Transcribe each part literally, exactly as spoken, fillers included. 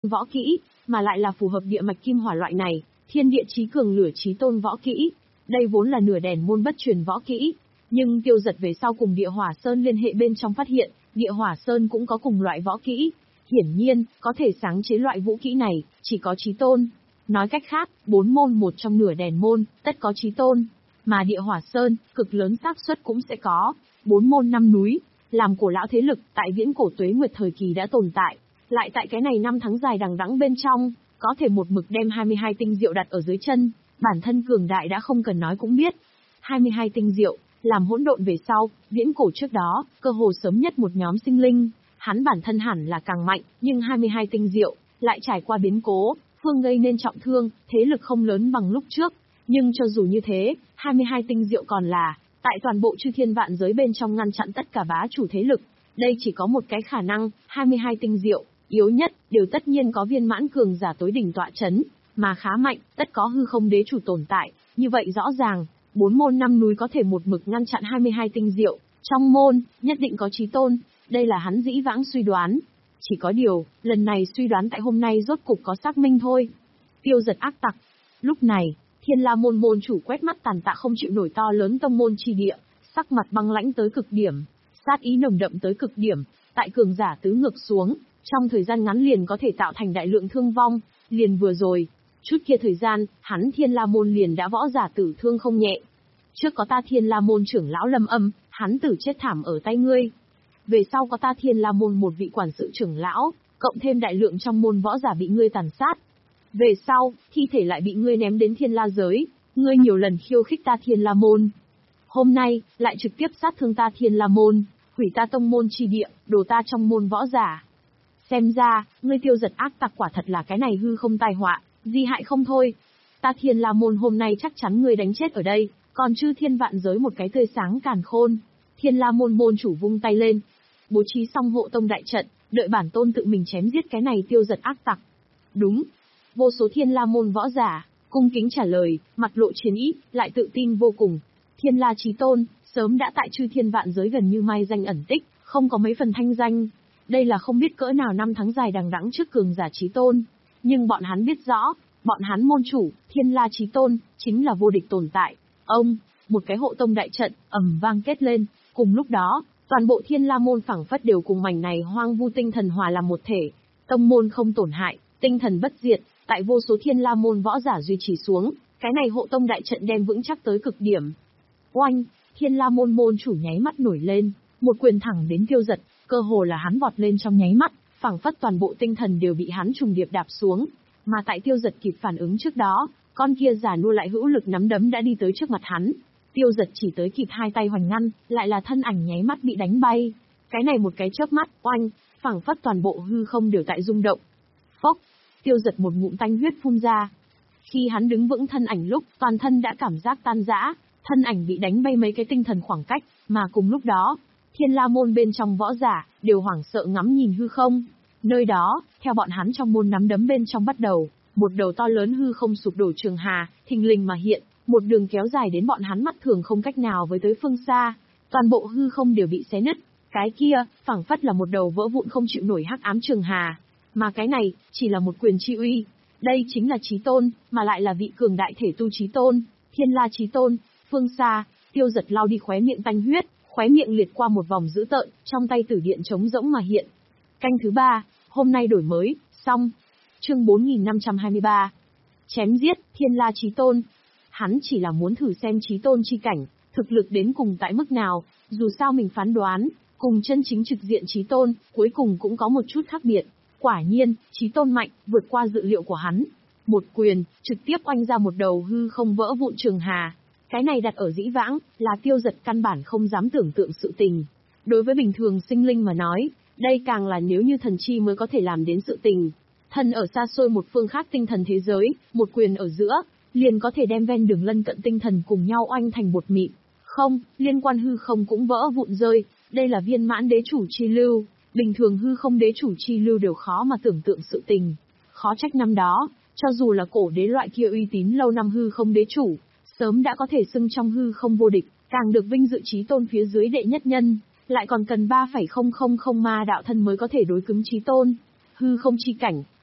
võ kỹ, mà lại là phù hợp địa mạch kim hỏa loại này, thiên địa chí cường lửa chí tôn võ kỹ. Đây vốn là nửa đèn môn bất truyền võ kỹ, nhưng Tiêu Giật về sau cùng Địa Hỏa Sơn liên hệ bên trong phát hiện, Địa Hỏa Sơn cũng có cùng loại võ kỹ. Hiển nhiên, có thể sáng chế loại vũ kỹ này, chỉ có chí tôn. Nói cách khác, bốn môn một trong nửa đèn môn, tất có chí tôn. Mà Địa Hỏa Sơn, cực lớn xác suất cũng sẽ có. Bốn môn năm núi, làm cổ lão thế lực, tại viễn cổ tuế nguyệt thời kỳ đã tồn tại. Lại tại cái này năm tháng dài đằng đẵng bên trong, có thể một mực đem hai mươi hai tinh diệu đặt ở dưới chân, bản thân cường đại đã không cần nói cũng biết. hai mươi hai tinh diệu, làm hỗn độn về sau, viễn cổ trước đó, cơ hồ sớm nhất một nhóm sinh linh, hắn bản thân hẳn là càng mạnh, nhưng hai mươi hai tinh diệu, lại trải qua biến cố, phương gây nên trọng thương, thế lực không lớn bằng lúc trước. Nhưng cho dù như thế, hai mươi hai tinh diệu còn là, tại toàn bộ chư thiên vạn giới bên trong ngăn chặn tất cả bá chủ thế lực. Đây chỉ có một cái khả năng, hai mươi hai tinh diệu, yếu nhất, đều tất nhiên có viên mãn cường giả tối đỉnh tọa chấn, mà khá mạnh, tất có hư không đế chủ tồn tại. Như vậy rõ ràng, bốn môn năm núi có thể một mực ngăn chặn hai mươi hai tinh diệu, trong môn, nhất định có chí tôn, đây là hắn dĩ vãng suy đoán. Chỉ có điều, lần này suy đoán tại hôm nay rốt cục có xác minh thôi. Tiêu Giật ác tặc. Lúc này, Thiên La môn môn chủ quét mắt tàn tạ không chịu nổi to lớn tông môn chi địa, sắc mặt băng lãnh tới cực điểm, sát ý nồng đậm tới cực điểm, tại cường giả tứ ngược xuống, trong thời gian ngắn liền có thể tạo thành đại lượng thương vong, liền vừa rồi, chút kia thời gian, hắn Thiên La môn liền đã võ giả tử thương không nhẹ. Trước có ta Thiên La môn trưởng lão Lâm Âm, hắn tử chết thảm ở tay ngươi. Về sau có ta Thiên La môn một vị quản sự trưởng lão, cộng thêm đại lượng trong môn võ giả bị ngươi tàn sát. Về sau, thi thể lại bị ngươi ném đến Thiên La giới, ngươi nhiều lần khiêu khích ta Thiên La môn. Hôm nay, lại trực tiếp sát thương ta Thiên La môn, hủy ta tông môn chi địa, đổ ta trong môn võ giả. Xem ra, ngươi Tiêu Giật ác tặc quả thật là cái này hư không tai họa, di hại không thôi. Ta Thiên La môn hôm nay chắc chắn ngươi đánh chết ở đây, còn chư thiên vạn giới một cái tươi sáng càn khôn. Thiên La môn môn chủ vung tay lên, bố trí xong hộ tông đại trận, đợi bản tôn tự mình chém giết cái này Tiêu Giật ác tặc. Đúng. Vô số Thiên La môn võ giả, cung kính trả lời, mặt lộ chiến ý, lại tự tin vô cùng. Thiên La chí tôn, sớm đã tại chư thiên vạn giới gần như mai danh ẩn tích, không có mấy phần thanh danh. Đây là không biết cỡ nào năm tháng dài đằng đẵng trước cường giả chí tôn. Nhưng bọn hắn biết rõ, bọn hắn môn chủ, Thiên La chí tôn, chính là vô địch tồn tại. Ông, một cái hộ tông đại trận, ầm vang kết lên. Cùng lúc đó, toàn bộ Thiên La môn phảng phất đều cùng mảnh này hoang vu tinh thần hòa làm một thể. Tông môn không tổn hại, tinh thần bất diệt, tại vô số Thiên La môn võ giả duy trì xuống, cái này hộ tông đại trận đem vững chắc tới cực điểm. Oanh, Thiên La môn môn chủ nháy mắt nổi lên, một quyền thẳng đến Tiêu Giật, cơ hồ là hắn vọt lên trong nháy mắt, phảng phất toàn bộ tinh thần đều bị hắn trùng điệp đạp xuống, mà tại Tiêu Giật kịp phản ứng trước đó, con kia giả nua lại hữu lực nắm đấm đã đi tới trước mặt hắn. Tiêu Giật chỉ tới kịp hai tay hoành ngăn, lại là thân ảnh nháy mắt bị đánh bay. Cái này một cái chớp mắt, oanh, phảng phất toàn bộ hư không đều tại rung động. Phốc, Tiêu Giật một ngụm tanh huyết phun ra. Khi hắn đứng vững thân ảnh lúc, toàn thân đã cảm giác tan rã, thân ảnh bị đánh bay mấy cái tinh thần khoảng cách, mà cùng lúc đó, Thiên La môn bên trong võ giả đều hoảng sợ ngắm nhìn hư không. Nơi đó, theo bọn hắn trong môn nắm đấm bên trong bắt đầu, một đầu to lớn hư không sụp đổ trường hà, thình lình mà hiện, một đường kéo dài đến bọn hắn mắt thường không cách nào với tới phương xa, toàn bộ hư không đều bị xé nứt. Cái kia, phảng phất là một đầu vỡ vụn không chịu nổi hắc ám trường hà, mà cái này chỉ là một quyền chi uy. Đây chính là chí tôn, mà lại là vị cường đại thể tu chí tôn, Thiên La chí tôn. Phương xa, Tiêu Giật lau đi khóe miệng tanh huyết, khóe miệng liệt qua một vòng dữ tợn, trong tay tử điện trống rỗng mà hiện. Canh thứ ba, hôm nay đổi mới, xong. Chương bốn nghìn năm trăm hai mươi ba. Chém giết, Thiên La chí tôn. Hắn chỉ là muốn thử xem chí tôn chi cảnh, thực lực đến cùng tại mức nào, dù sao mình phán đoán, cùng chân chính trực diện chí tôn, cuối cùng cũng có một chút khác biệt. Quả nhiên, chí tôn mạnh, vượt qua dự liệu của hắn. Một quyền, trực tiếp oanh ra một đầu hư không vỡ vụn trường hà. Cái này đặt ở dĩ vãng, là Tiêu Giật căn bản không dám tưởng tượng sự tình. Đối với bình thường sinh linh mà nói, đây càng là nếu như thần chi mới có thể làm đến sự tình. Thần ở xa xôi một phương khác tinh thần thế giới, một quyền ở giữa, liền có thể đem ven đường lân cận tinh thần cùng nhau oanh thành bột mịn. Không, liên quan hư không cũng vỡ vụn rơi, đây là viên mãn đế chủ chi lưu, bình thường hư không đế chủ chi lưu đều khó mà tưởng tượng sự tình. Khó trách năm đó, cho dù là cổ đế loại kia uy tín lâu năm hư không đế chủ, sớm đã có thể xưng trong hư không vô địch, càng được vinh dự chí tôn phía dưới đệ nhất nhân, lại còn cần ba phẩy không không không ma đạo thân mới có thể đối cứng chí tôn. Hư không chi cảnh,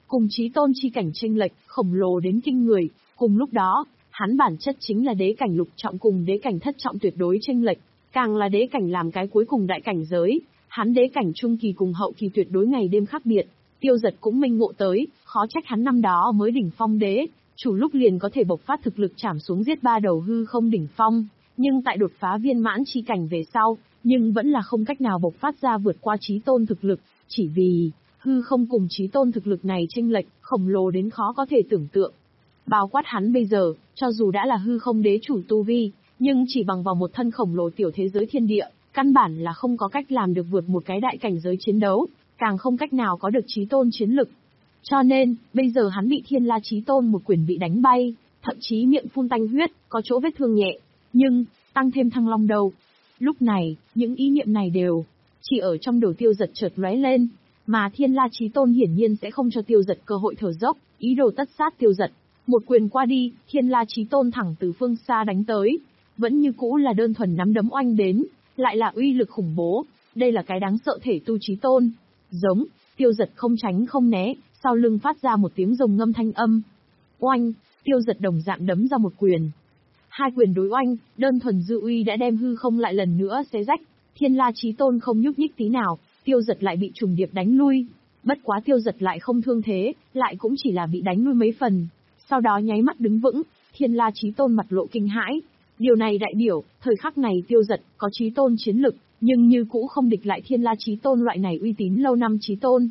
cùng chí tôn chi cảnh chênh lệch khổng lồ đến kinh người, cùng lúc đó, hắn bản chất chính là đế cảnh lục trọng cùng đế cảnh thất trọng tuyệt đối chênh lệch, càng là đế cảnh làm cái cuối cùng đại cảnh giới, hắn đế cảnh trung kỳ cùng hậu kỳ tuyệt đối ngày đêm khác biệt. Tiêu Giật cũng minh ngộ tới, khó trách hắn năm đó mới đỉnh phong đế, chủ lúc liền có thể bộc phát thực lực chảm xuống giết ba đầu hư không đỉnh phong, nhưng tại đột phá viên mãn chi cảnh về sau, nhưng vẫn là không cách nào bộc phát ra vượt qua chí tôn thực lực, chỉ vì hư không cùng chí tôn thực lực này chênh lệch khổng lồ đến khó có thể tưởng tượng. Bao quát hắn bây giờ, cho dù đã là hư không đế chủ tu vi, nhưng chỉ bằng vào một thân khổng lồ tiểu thế giới thiên địa, căn bản là không có cách làm được vượt một cái đại cảnh giới chiến đấu, càng không cách nào có được chí tôn chiến lực. Cho nên, bây giờ hắn bị Thiên La Chí Tôn một quyền bị đánh bay, thậm chí miệng phun tanh huyết, có chỗ vết thương nhẹ, nhưng tăng thêm thăng long đầu. Lúc này, những ý niệm này đều chỉ ở trong đầu Tiêu Giật chợt lóe lên, mà Thiên La Chí Tôn hiển nhiên sẽ không cho Tiêu Giật cơ hội thở dốc, ý đồ tất sát Tiêu Giật. Một quyền qua đi, Thiên La Chí Tôn thẳng từ phương xa đánh tới, vẫn như cũ là đơn thuần nắm đấm oanh đến, lại là uy lực khủng bố, đây là cái đáng sợ thể tu Chí Tôn. Giống, Tiêu Giật không tránh không né, sau lưng phát ra một tiếng rồng ngâm thanh âm. Oanh, Tiêu Giật đồng dạng đấm ra một quyền. Hai quyền đối oanh, đơn thuần dư uy đã đem hư không lại lần nữa xé rách. Thiên La Chí Tôn không nhúc nhích tí nào, Tiêu Giật lại bị trùng điệp đánh lui. Bất quá Tiêu Giật lại không thương thế, lại cũng chỉ là bị đánh lui mấy phần. Sau đó nháy mắt đứng vững, Thiên La Chí Tôn mặt lộ kinh hãi. Điều này đại biểu, thời khắc này Tiêu Giật có Chí Tôn chiến lực, nhưng như cũ không địch lại Thiên La Chí Tôn loại này uy tín lâu năm Chí Tôn.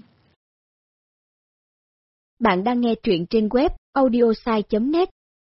Bạn đang nghe truyện trên web audiosai chấm net.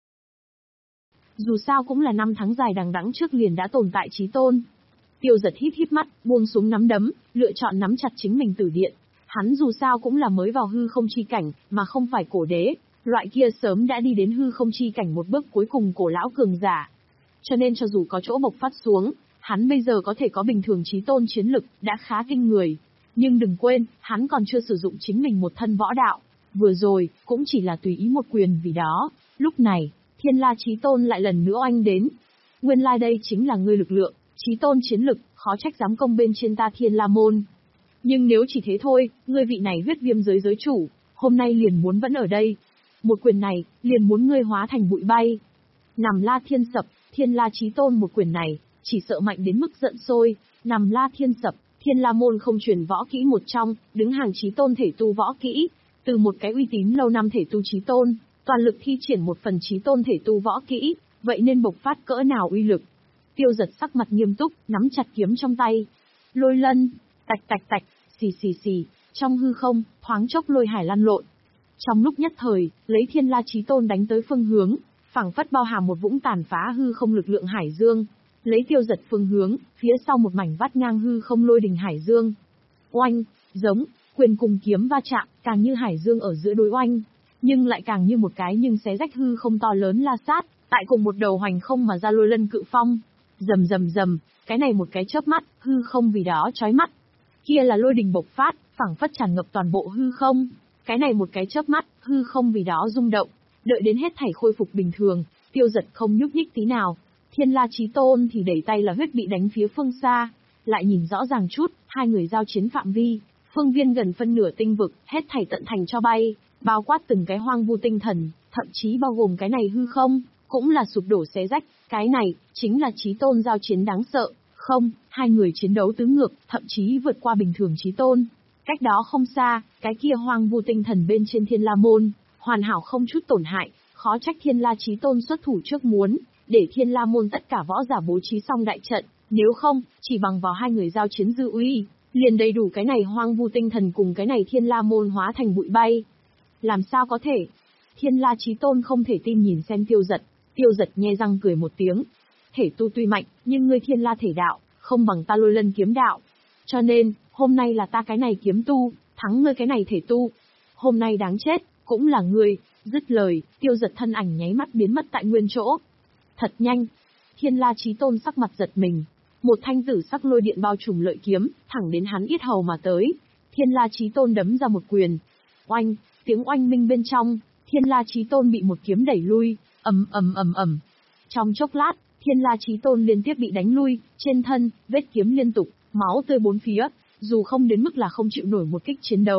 Dù sao cũng là năm tháng dài đằng đẵng trước liền đã tồn tại Chí Tôn. Tiêu Giật híp híp mắt, buông xuống nắm đấm, lựa chọn nắm chặt chính mình tử điện. Hắn dù sao cũng là mới vào hư không chi cảnh, mà không phải cổ đế, loại kia sớm đã đi đến hư không chi cảnh một bước cuối cùng cổ lão cường giả. Cho nên cho dù có chỗ bộc phát xuống, hắn bây giờ có thể có bình thường Chí Tôn chiến lực, đã khá kinh người. Nhưng đừng quên, hắn còn chưa sử dụng chính mình một thân võ đạo. Vừa rồi, cũng chỉ là tùy ý một quyền vì đó. Lúc này, Thiên La Chí Tôn lại lần nữa oanh đến. Nguyên lai like đây chính là ngươi lực lượng, Chí Tôn chiến lực, khó trách dám công bên trên ta Thiên La Môn. Nhưng nếu chỉ thế thôi, ngươi vị này huyết viêm giới giới chủ, hôm nay liền muốn vẫn ở đây. Một quyền này, liền muốn ngươi hóa thành bụi bay. Nằm La Thiên Sập, Thiên La Chí Tôn một quyền này, chỉ sợ mạnh đến mức giận sôi. Nằm La Thiên Sập, Thiên La Môn không truyền võ kỹ một trong, đứng hàng Chí Tôn thể tu võ kỹ. Từ một cái uy tín lâu năm thể tu Chí Tôn, toàn lực thi triển một phần Chí Tôn thể tu võ kỹ, vậy nên bộc phát cỡ nào uy lực. Tiêu Giật sắc mặt nghiêm túc, nắm chặt kiếm trong tay. Lôi lân, tạch tạch tạch, xì xì xì, trong hư không, thoáng chốc lôi hải lăn lộn. Trong lúc nhất thời, lấy Thiên La Chí Tôn đánh tới phương hướng, phảng phất bao hàm một vũng tàn phá hư không lực lượng hải dương. Lấy Tiêu Giật phương hướng, phía sau một mảnh vắt ngang hư không lôi đình hải dương. Oanh, giống, quyền cùng kiếm va chạm, càng như hải dương ở giữa đối oanh, nhưng lại càng như một cái nhưng xé rách hư không to lớn la sát, tại cùng một đầu hoành không mà ra lôi lân cự phong. Rầm rầm rầm, cái này một cái chớp mắt, hư không vì đó chói mắt. Kia là lôi đình bộc phát, phảng phất tràn ngập toàn bộ hư không. Cái này một cái chớp mắt, hư không vì đó rung động. Đợi đến hết thảy khôi phục bình thường, Tiêu Giật không nhúc nhích tí nào. Thiên La Chí Tôn thì đẩy tay là huyết bị đánh phía phương xa. Lại nhìn rõ ràng chút, hai người giao chiến phạm vi, phương viên gần phân nửa tinh vực, hết thảy tận thành cho bay, bao quát từng cái hoang vu tinh thần, thậm chí bao gồm cái này hư không, cũng là sụp đổ xé rách. Cái này, chính là Chí Tôn giao chiến đáng sợ. Không, hai người chiến đấu tứ ngược, thậm chí vượt qua bình thường Chí Tôn. Cách đó không xa, cái kia hoang vu tinh thần bên trên Thiên La Môn, hoàn hảo không chút tổn hại, khó trách Thiên La Chí Tôn xuất thủ trước muốn, để Thiên La Môn tất cả võ giả bố trí xong đại trận, nếu không, chỉ bằng vào hai người giao chiến dư uy, liền đầy đủ cái này hoang vu tinh thần cùng cái này Thiên La Môn hóa thành bụi bay. Làm sao có thể? Thiên La Chí Tôn không thể tin nhìn xem Tiêu Giật, Tiêu Giật nhe răng cười một tiếng. Thể tu tuy mạnh, nhưng ngươi Thiên La thể đạo, không bằng ta lôi lân kiếm đạo. Cho nên, hôm nay là ta cái này kiếm tu, thắng ngươi cái này thể tu. Hôm nay đáng chết, cũng là ngươi. Dứt lời, Tiêu Giật thân ảnh nháy mắt biến mất tại nguyên chỗ. Thật nhanh. Thiên La Chí Tôn sắc mặt giật mình. Một thanh tử sắc lôi điện bao trùm lợi kiếm, thẳng đến hắn yết hầu mà tới. Thiên La Chí Tôn đấm ra một quyền. Oanh, tiếng oanh minh bên trong, Thiên La Chí Tôn bị một kiếm đẩy lui, ầm ầm ầm ầm. Trong chốc lát, Thiên La Chí Tôn liên tiếp bị đánh lui, trên thân, vết kiếm liên tục, máu tươi bốn phía, dù không đến mức là không chịu nổi một kích chiến đấu,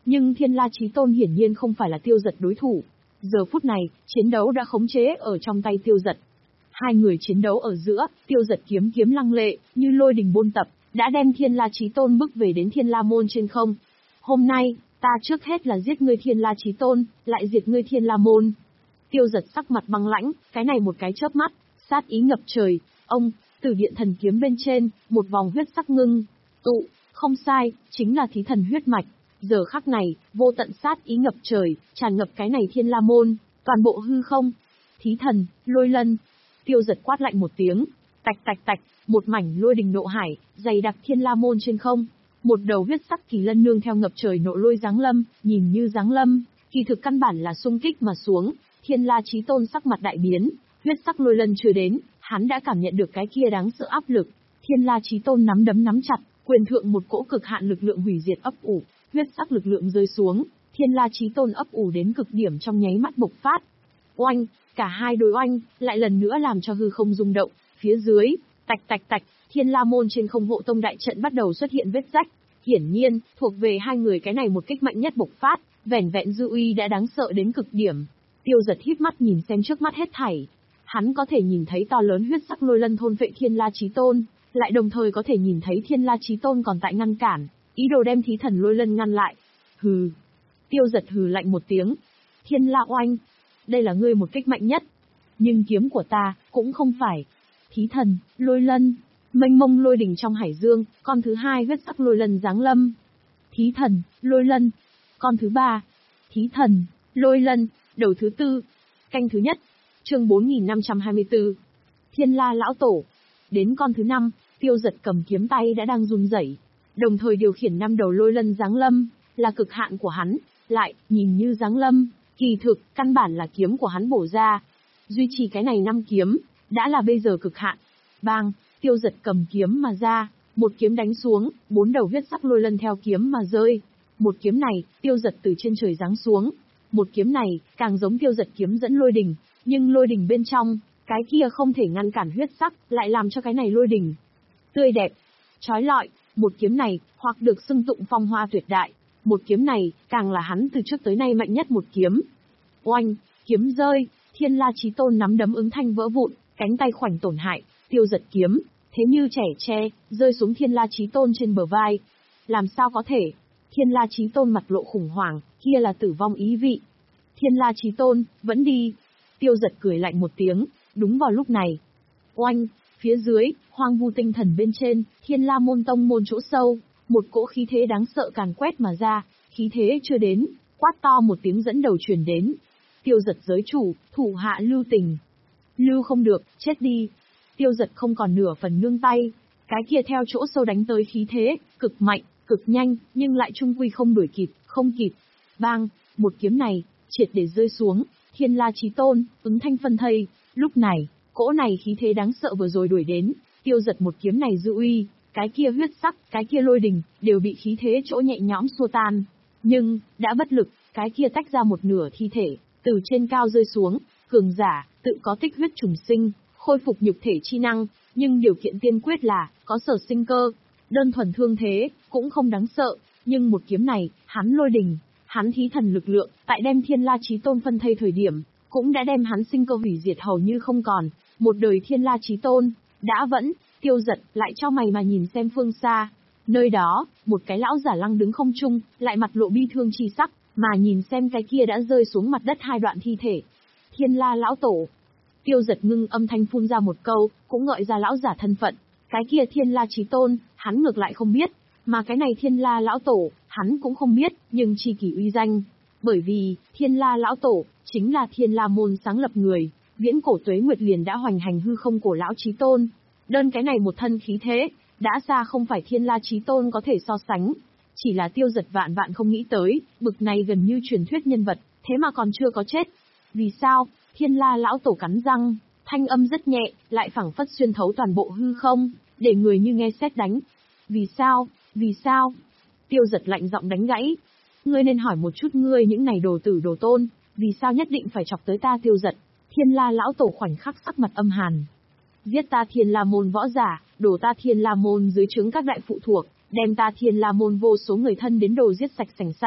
Nhưng Thiên La Chí Tôn hiển nhiên không phải là Tiêu Dật đối thủ. Giờ phút này, chiến đấu đã khống chế ở trong tay Tiêu Dật. Hai người chiến đấu ở giữa, Tiêu Dật kiếm kiếm lăng lệ, như lôi đình buôn tập, đã đem Thiên La Chí Tôn bước về đến Thiên La Môn trên không. Hôm nay, ta trước hết là giết ngươi Thiên La Chí Tôn, lại diệt ngươi Thiên La Môn. Tiêu Dật sắc mặt băng lãnh, cái này một cái chớp mắt, sát ý ngập trời. Ông, Tử Điện Thần Kiếm bên trên, một vòng huyết sắc ngưng tụ, không sai, chính là thí thần huyết mạch. Giờ khắc này, vô tận sát ý ngập trời, tràn ngập cái này Thiên La Môn, toàn bộ hư không. Thí thần, lôi lân. Tiêu Dật quát lạnh một tiếng, tạch tạch tạch, một mảnh lôi đình nộ hải, dày đặc Thiên La Môn trên không. Một đầu huyết sắc kỳ lân nương theo ngập trời nộ lôi giáng lâm, nhìn như giáng lâm, kỳ thực căn bản là xung kích mà xuống. Thiên La Chí Tôn sắc mặt đại biến, huyết sắc lôi lân chưa đến, hắn đã cảm nhận được cái kia đáng sợ áp lực. Thiên La Chí Tôn nắm đấm nắm chặt, quyền thượng một cỗ cực hạn lực lượng hủy diệt ấp ủ, huyết sắc lực lượng rơi xuống, Thiên La Chí Tôn ấp ủ đến cực điểm trong nháy mắt bộc phát. Oanh, cả hai đối oanh, lại lần nữa làm cho hư không rung động, phía dưới, tạch tạch tạch, Thiên La Môn trên không hộ tông đại trận bắt đầu xuất hiện vết rách. Hiển nhiên, thuộc về hai người cái này một kích mạnh nhất bộc phát, vẻn vẹn dư uy đã đáng sợ đến cực điểm. Tiêu Dật híp mắt nhìn xem trước mắt hết thảy. Hắn có thể nhìn thấy to lớn huyết sắc lôi lân thôn vệ Thiên La Chí Tôn, lại đồng thời có thể nhìn thấy Thiên La Chí Tôn còn tại ngăn cản, ý đồ đem thí thần lôi lân ngăn lại. Hừ. Tiêu Dật hừ lạnh một tiếng. Thiên La oanh. Đây là ngươi một kích mạnh nhất. Nhưng kiếm của ta, cũng không phải. Thí thần, lôi lân. Mênh mông lôi đỉnh trong hải dương, con thứ hai huyết sắc lôi lân giáng lâm. Thí thần, lôi lân. Con thứ ba. Thí thần, lôi lân. Đầu thứ tư. Canh thứ nhất. Chương bốn nghìn năm trăm hai mươi tư. Thiên La lão tổ. Đến con thứ năm, Tiêu Dật cầm kiếm tay đã đang run rẩy, đồng thời điều khiển năm đầu lôi lân giáng lâm, là cực hạn của hắn, lại nhìn như giáng lâm, kỳ thực căn bản là kiếm của hắn bổ ra. Duy trì cái này năm kiếm, đã là bây giờ cực hạn. Bang, Tiêu Dật cầm kiếm mà ra, một kiếm đánh xuống, bốn đầu huyết sắc lôi lân theo kiếm mà rơi. Một kiếm này, Tiêu Dật từ trên trời giáng xuống. Một kiếm này, càng giống Tiêu Dật kiếm dẫn lôi đình, nhưng lôi đình bên trong, cái kia không thể ngăn cản huyết sắc, lại làm cho cái này lôi đình tươi đẹp, chói lọi. Một kiếm này, hoặc được xưng tụng phong hoa tuyệt đại. Một kiếm này, càng là hắn từ trước tới nay mạnh nhất một kiếm. Oanh, kiếm rơi, Thiên La Chí Tôn nắm đấm ứng thanh vỡ vụn, cánh tay khoảnh tổn hại, Tiêu Dật kiếm, thế như trẻ tre, rơi xuống Thiên La Chí Tôn trên bờ vai. Làm sao có thể? Thiên La Chí Tôn mặt lộ khủng hoảng, kia là tử vong ý vị. Thiên La Chí Tôn, vẫn đi. Tiêu Dật cười lạnh một tiếng, đúng vào lúc này. Oanh, phía dưới, hoang vu tinh thần bên trên, Thiên La môn tông môn chỗ sâu, một cỗ khí thế đáng sợ càn quét mà ra, khí thế chưa đến, quát to một tiếng dẫn đầu truyền đến. Tiêu Dật giới chủ, thủ hạ lưu tình. Lưu không được, chết đi. Tiêu Dật không còn nửa phần nương tay, cái kia theo chỗ sâu đánh tới khí thế, cực mạnh, cực nhanh, nhưng lại trung quy không đuổi kịp, không kịp. Bang, một kiếm này, triệt để rơi xuống, Thiên La Chí Tôn, ứng thanh phân thây. Lúc này, cỗ này khí thế đáng sợ vừa rồi đuổi đến, Tiêu Dật một kiếm này dư uy, cái kia huyết sắc, cái kia lôi đình, đều bị khí thế chỗ nhẹ nhõm xua tan. Nhưng, đã bất lực, cái kia tách ra một nửa thi thể, từ trên cao rơi xuống, cường giả, tự có tích huyết trùng sinh, khôi phục nhục thể chi năng, nhưng điều kiện tiên quyết là, có sở sinh cơ. Đơn thuần thương thế, cũng không đáng sợ, nhưng một kiếm này, hắn lôi đình, hắn thí thần lực lượng, tại đem Thiên La Chí Tôn phân thây thời điểm, cũng đã đem hắn sinh cơ hủy diệt hầu như không còn. Một đời Thiên La Chí Tôn, đã vẫn. Tiêu Dật lại cho mày mà nhìn xem phương xa. Nơi đó, một cái lão giả lăng đứng không trung, lại mặt lộ bi thương chi sắc, mà nhìn xem cái kia đã rơi xuống mặt đất hai đoạn thi thể. Thiên La lão tổ. Tiêu Dật ngưng âm thanh phun ra một câu, cũng gợi ra lão giả thân phận. Cái kia Thiên La Chí Tôn, hắn ngược lại không biết, mà cái này Thiên La lão tổ, hắn cũng không biết, nhưng chi kỷ uy danh. Bởi vì, Thiên La lão tổ, chính là Thiên La môn sáng lập người, viễn cổ tuế nguyệt liền đã hoành hành hư không cổ lão Chí Tôn. Đơn cái này một thân khí thế, đã xa không phải Thiên La Chí Tôn có thể so sánh. Chỉ là Tiêu Dật vạn vạn không nghĩ tới, bực này gần như truyền thuyết nhân vật, thế mà còn chưa có chết. Vì sao? Thiên La lão tổ cắn răng, thanh âm rất nhẹ, lại phảng phất xuyên thấu toàn bộ hư không, để người như nghe sét đánh. Vì sao? Vì sao? Tiêu Dật lạnh giọng đánh gãy. Ngươi nên hỏi một chút ngươi những này đồ tử đồ tôn, vì sao nhất định phải chọc tới ta Tiêu Dật? Thiên La lão tổ khoảnh khắc sắc mặt âm hàn. Giết ta Thiên La môn võ giả, đổ ta Thiên La môn dưới trướng các đại phụ thuộc, đem ta Thiên La môn vô số người thân đến đồ giết sạch sành xanh.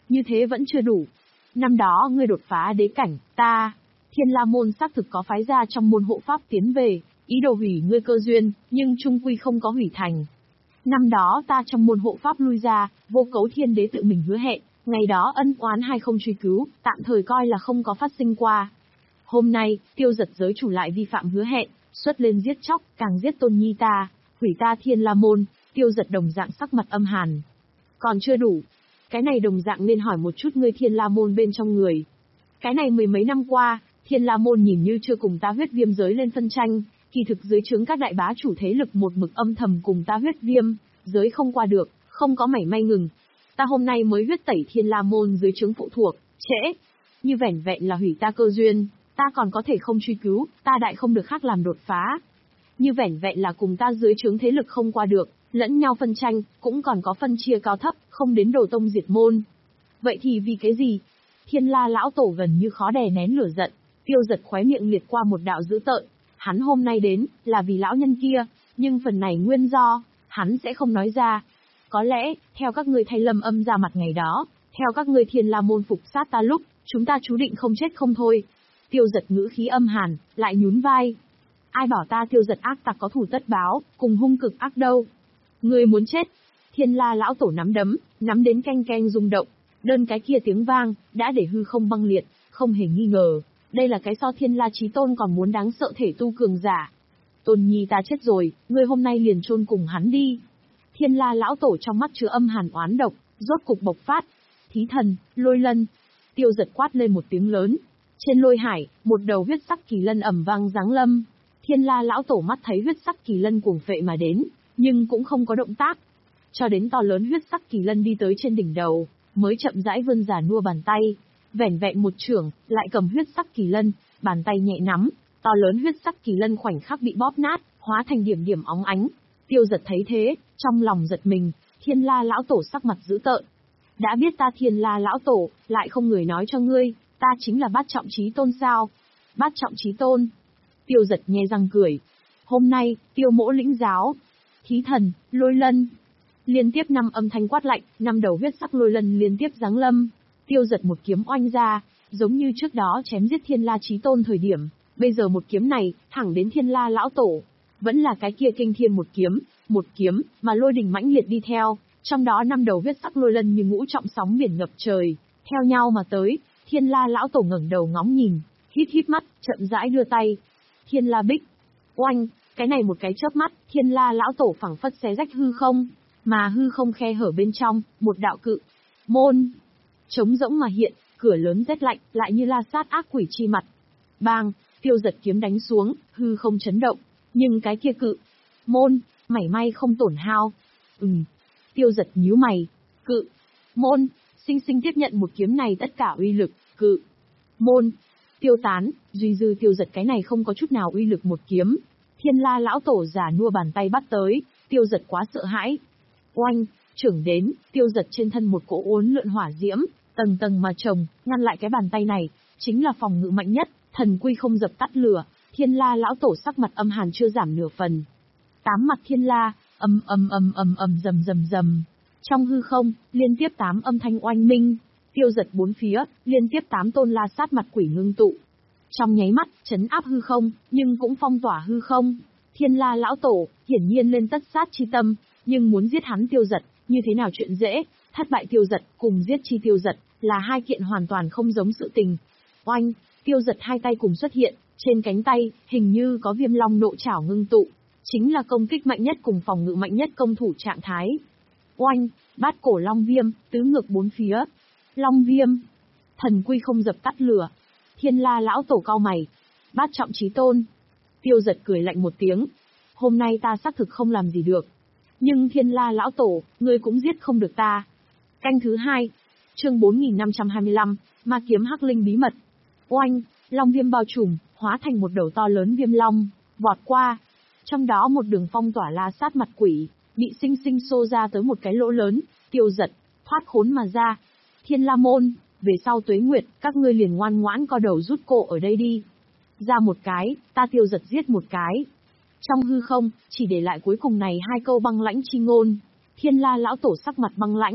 Như thế vẫn chưa đủ. Năm đó ngươi đột phá đế cảnh, ta, Thiên La Môn xác thực có phái ra trong môn hộ pháp tiến về, ý đồ hủy ngươi cơ duyên, nhưng chung quy không có hủy thành. Năm đó ta trong môn hộ pháp lui ra, Vô Cấu Thiên Đế tự mình hứa hẹn, ngày đó ân oán hay không truy cứu, tạm thời coi là không có phát sinh qua. Hôm nay, Tiêu Giật giới chủ lại vi phạm hứa hẹn, xuất lên giết chóc, càng giết tôn nhi ta, hủy ta Thiên La Môn. Tiêu Giật đồng dạng sắc mặt âm hàn. Còn chưa đủ. Cái này đồng dạng nên hỏi một chút ngươi Thiên La Môn bên trong người. Cái này mười mấy năm qua, Thiên La Môn nhìn như chưa cùng ta huyết viêm giới lên phân tranh, kỳ thực dưới trướng các đại bá chủ thế lực một mực âm thầm cùng ta huyết viêm giới không qua được, không có mảy may ngừng. Ta hôm nay mới huyết tẩy Thiên La Môn dưới trướng phụ thuộc, trễ. Như vẻn vẹn là hủy ta cơ duyên, ta còn có thể không truy cứu, ta đại không được khác làm đột phá. Như vẻn vẹn là cùng ta dưới trướng thế lực không qua được, lẫn nhau phân tranh, cũng còn có phân chia cao thấp, không đến đồ tông diệt môn. Vậy thì vì cái gì? Thiên La lão tổ gần như khó đè nén lửa giận, Tiêu Giật khóe miệng liệt qua một đạo dữ tợn. Hắn hôm nay đến, là vì lão nhân kia, nhưng phần này nguyên do, hắn sẽ không nói ra. Có lẽ, theo các ngươi thay Lâm Âm ra mặt ngày đó, theo các ngươi Thiên La Môn phục sát ta lúc, chúng ta chú định không chết không thôi. Tiêu Giật ngữ khí âm hàn, lại nhún vai. Ai bảo ta Tiêu Giật ác tặc có thủ tất báo, cùng hung cực ác đâu. Ngươi muốn chết. Thiên La lão tổ nắm đấm, nắm đến canh canh rung động. Đơn cái kia tiếng vang, đã để hư không băng liệt, không hề nghi ngờ. Đây là cái so Thiên La Chí Tôn còn muốn đáng sợ thể tu cường giả. Tôn nhi ta chết rồi, ngươi hôm nay liền chôn cùng hắn đi. Thiên La lão tổ trong mắt chứa âm hàn oán độc, rốt cục bộc phát. Thí thần, Lôi Lân. Tiêu Giật quát lên một tiếng lớn. Trên lôi hải, một đầu huyết sắc kỳ lân ầm vang giáng lâm. Thiên La lão tổ mắt thấy huyết sắc kỳ lân cuồng phệ mà đến, nhưng cũng không có động tác. Cho đến to lớn huyết sắc kỳ lân đi tới trên đỉnh đầu, mới chậm rãi vươn già nua bàn tay. Vẻn vẹn một chưởng, lại cầm huyết sắc kỳ lân, bàn tay nhẹ nắm, to lớn huyết sắc kỳ lân khoảnh khắc bị bóp nát, hóa thành điểm điểm óng ánh. Tiêu Giật thấy thế, trong lòng giật mình, Thiên La lão tổ sắc mặt dữ tợn. Đã biết ta Thiên La lão tổ, lại không người nói cho ngươi, ta chính là Bát Trọng Chí Tôn sao? Bát Trọng Chí Tôn. Tiêu Giật nhe răng cười. Hôm nay, Tiêu mỗ lĩnh giáo. Thí thần, Lôi Lân. Liên tiếp năm âm thanh quát lạnh, năm đầu huyết sắc lôi lân liên tiếp giáng lâm. Tiêu Giật một kiếm oanh ra, giống như trước đó chém giết Thiên La Chí Tôn thời điểm, bây giờ một kiếm này, thẳng đến Thiên La lão tổ. Vẫn là cái kia kinh thiên một kiếm, một kiếm, mà lôi đình mãnh liệt đi theo, trong đó năm đầu huyết sắc lôi lân như ngũ trọng sóng biển ngập trời, theo nhau mà tới. Thiên La lão tổ ngẩng đầu ngóng nhìn, híp híp mắt, chậm rãi đưa tay. Thiên La Bích. Oanh, cái này một cái chớp mắt, Thiên La lão tổ phảng phất xé rách hư không, mà hư không khe hở bên trong, một đạo cự môn trống rỗng mà hiện, cửa lớn rét lạnh, lại như la sát ác quỷ chi mặt. Bang, Tiêu Giật kiếm đánh xuống, hư không chấn động, nhưng cái kia cự môn, mảy may không tổn hao. Ừm. Tiêu Giật nhíu mày, cự môn, sinh sinh tiếp nhận một kiếm này tất cả uy lực, cự môn tiêu tán, duy dư Tiêu Giật cái này không có chút nào uy lực một kiếm. Thiên La lão tổ già nua bàn tay bắt tới, Tiêu Giật quá sợ hãi. Oanh, trưởng đến, Tiêu Giật trên thân một cỗ uốn lượn hỏa diễm, tầng tầng mà chồng, ngăn lại cái bàn tay này, chính là phòng ngự mạnh nhất, thần quy không dập tắt lửa. Thiên La lão tổ sắc mặt âm hàn chưa giảm nửa phần. Tám mặt Thiên La, ầm ầm ầm ầm ầm rầm rầm rầm. Trong hư không, liên tiếp tám âm thanh oanh minh. Tiêu Giật bốn phía, liên tiếp tám tôn la sát mặt quỷ ngưng tụ. Trong nháy mắt, chấn áp hư không, nhưng cũng phong tỏa hư không. Thiên La lão tổ, hiển nhiên lên tất sát chi tâm, nhưng muốn giết hắn Tiêu Giật, như thế nào chuyện dễ, thất bại Tiêu Giật, cùng giết chi Tiêu Giật, là hai kiện hoàn toàn không giống sự tình. Oanh, Tiêu Giật hai tay cùng xuất hiện, trên cánh tay, hình như có viêm long nộ chảo ngưng tụ, chính là công kích mạnh nhất cùng phòng ngự mạnh nhất công thủ trạng thái. Oanh, bát cổ long viêm, tứ ngược bốn phía. Long viêm, thần quy không dập tắt lửa. Thiên La lão tổ cau mày. Bát Trọng Chí Tôn. Tiêu Giật cười lạnh một tiếng. Hôm nay ta xác thực không làm gì được. Nhưng Thiên La lão tổ, ngươi cũng giết không được ta. Canh thứ hai. Chương bốn nghìn năm trăm hai mươi lăm, Ma kiếm hắc linh bí mật. Oanh, long viêm bao trùm, hóa thành một đầu to lớn viêm long, vọt qua. Trong đó một đường phong tỏa la sát mặt quỷ, bị sinh sinh xô ra tới một cái lỗ lớn. Tiêu Giật thoát khốn mà ra. Thiên La môn, về sau tuế nguyệt, các ngươi liền ngoan ngoãn co đầu rút cổ ở đây đi. Ra một cái, ta Tiêu Giật giết một cái. Trong hư không, chỉ để lại cuối cùng này hai câu băng lãnh chi ngôn. Thiên La lão tổ sắc mặt băng lãnh,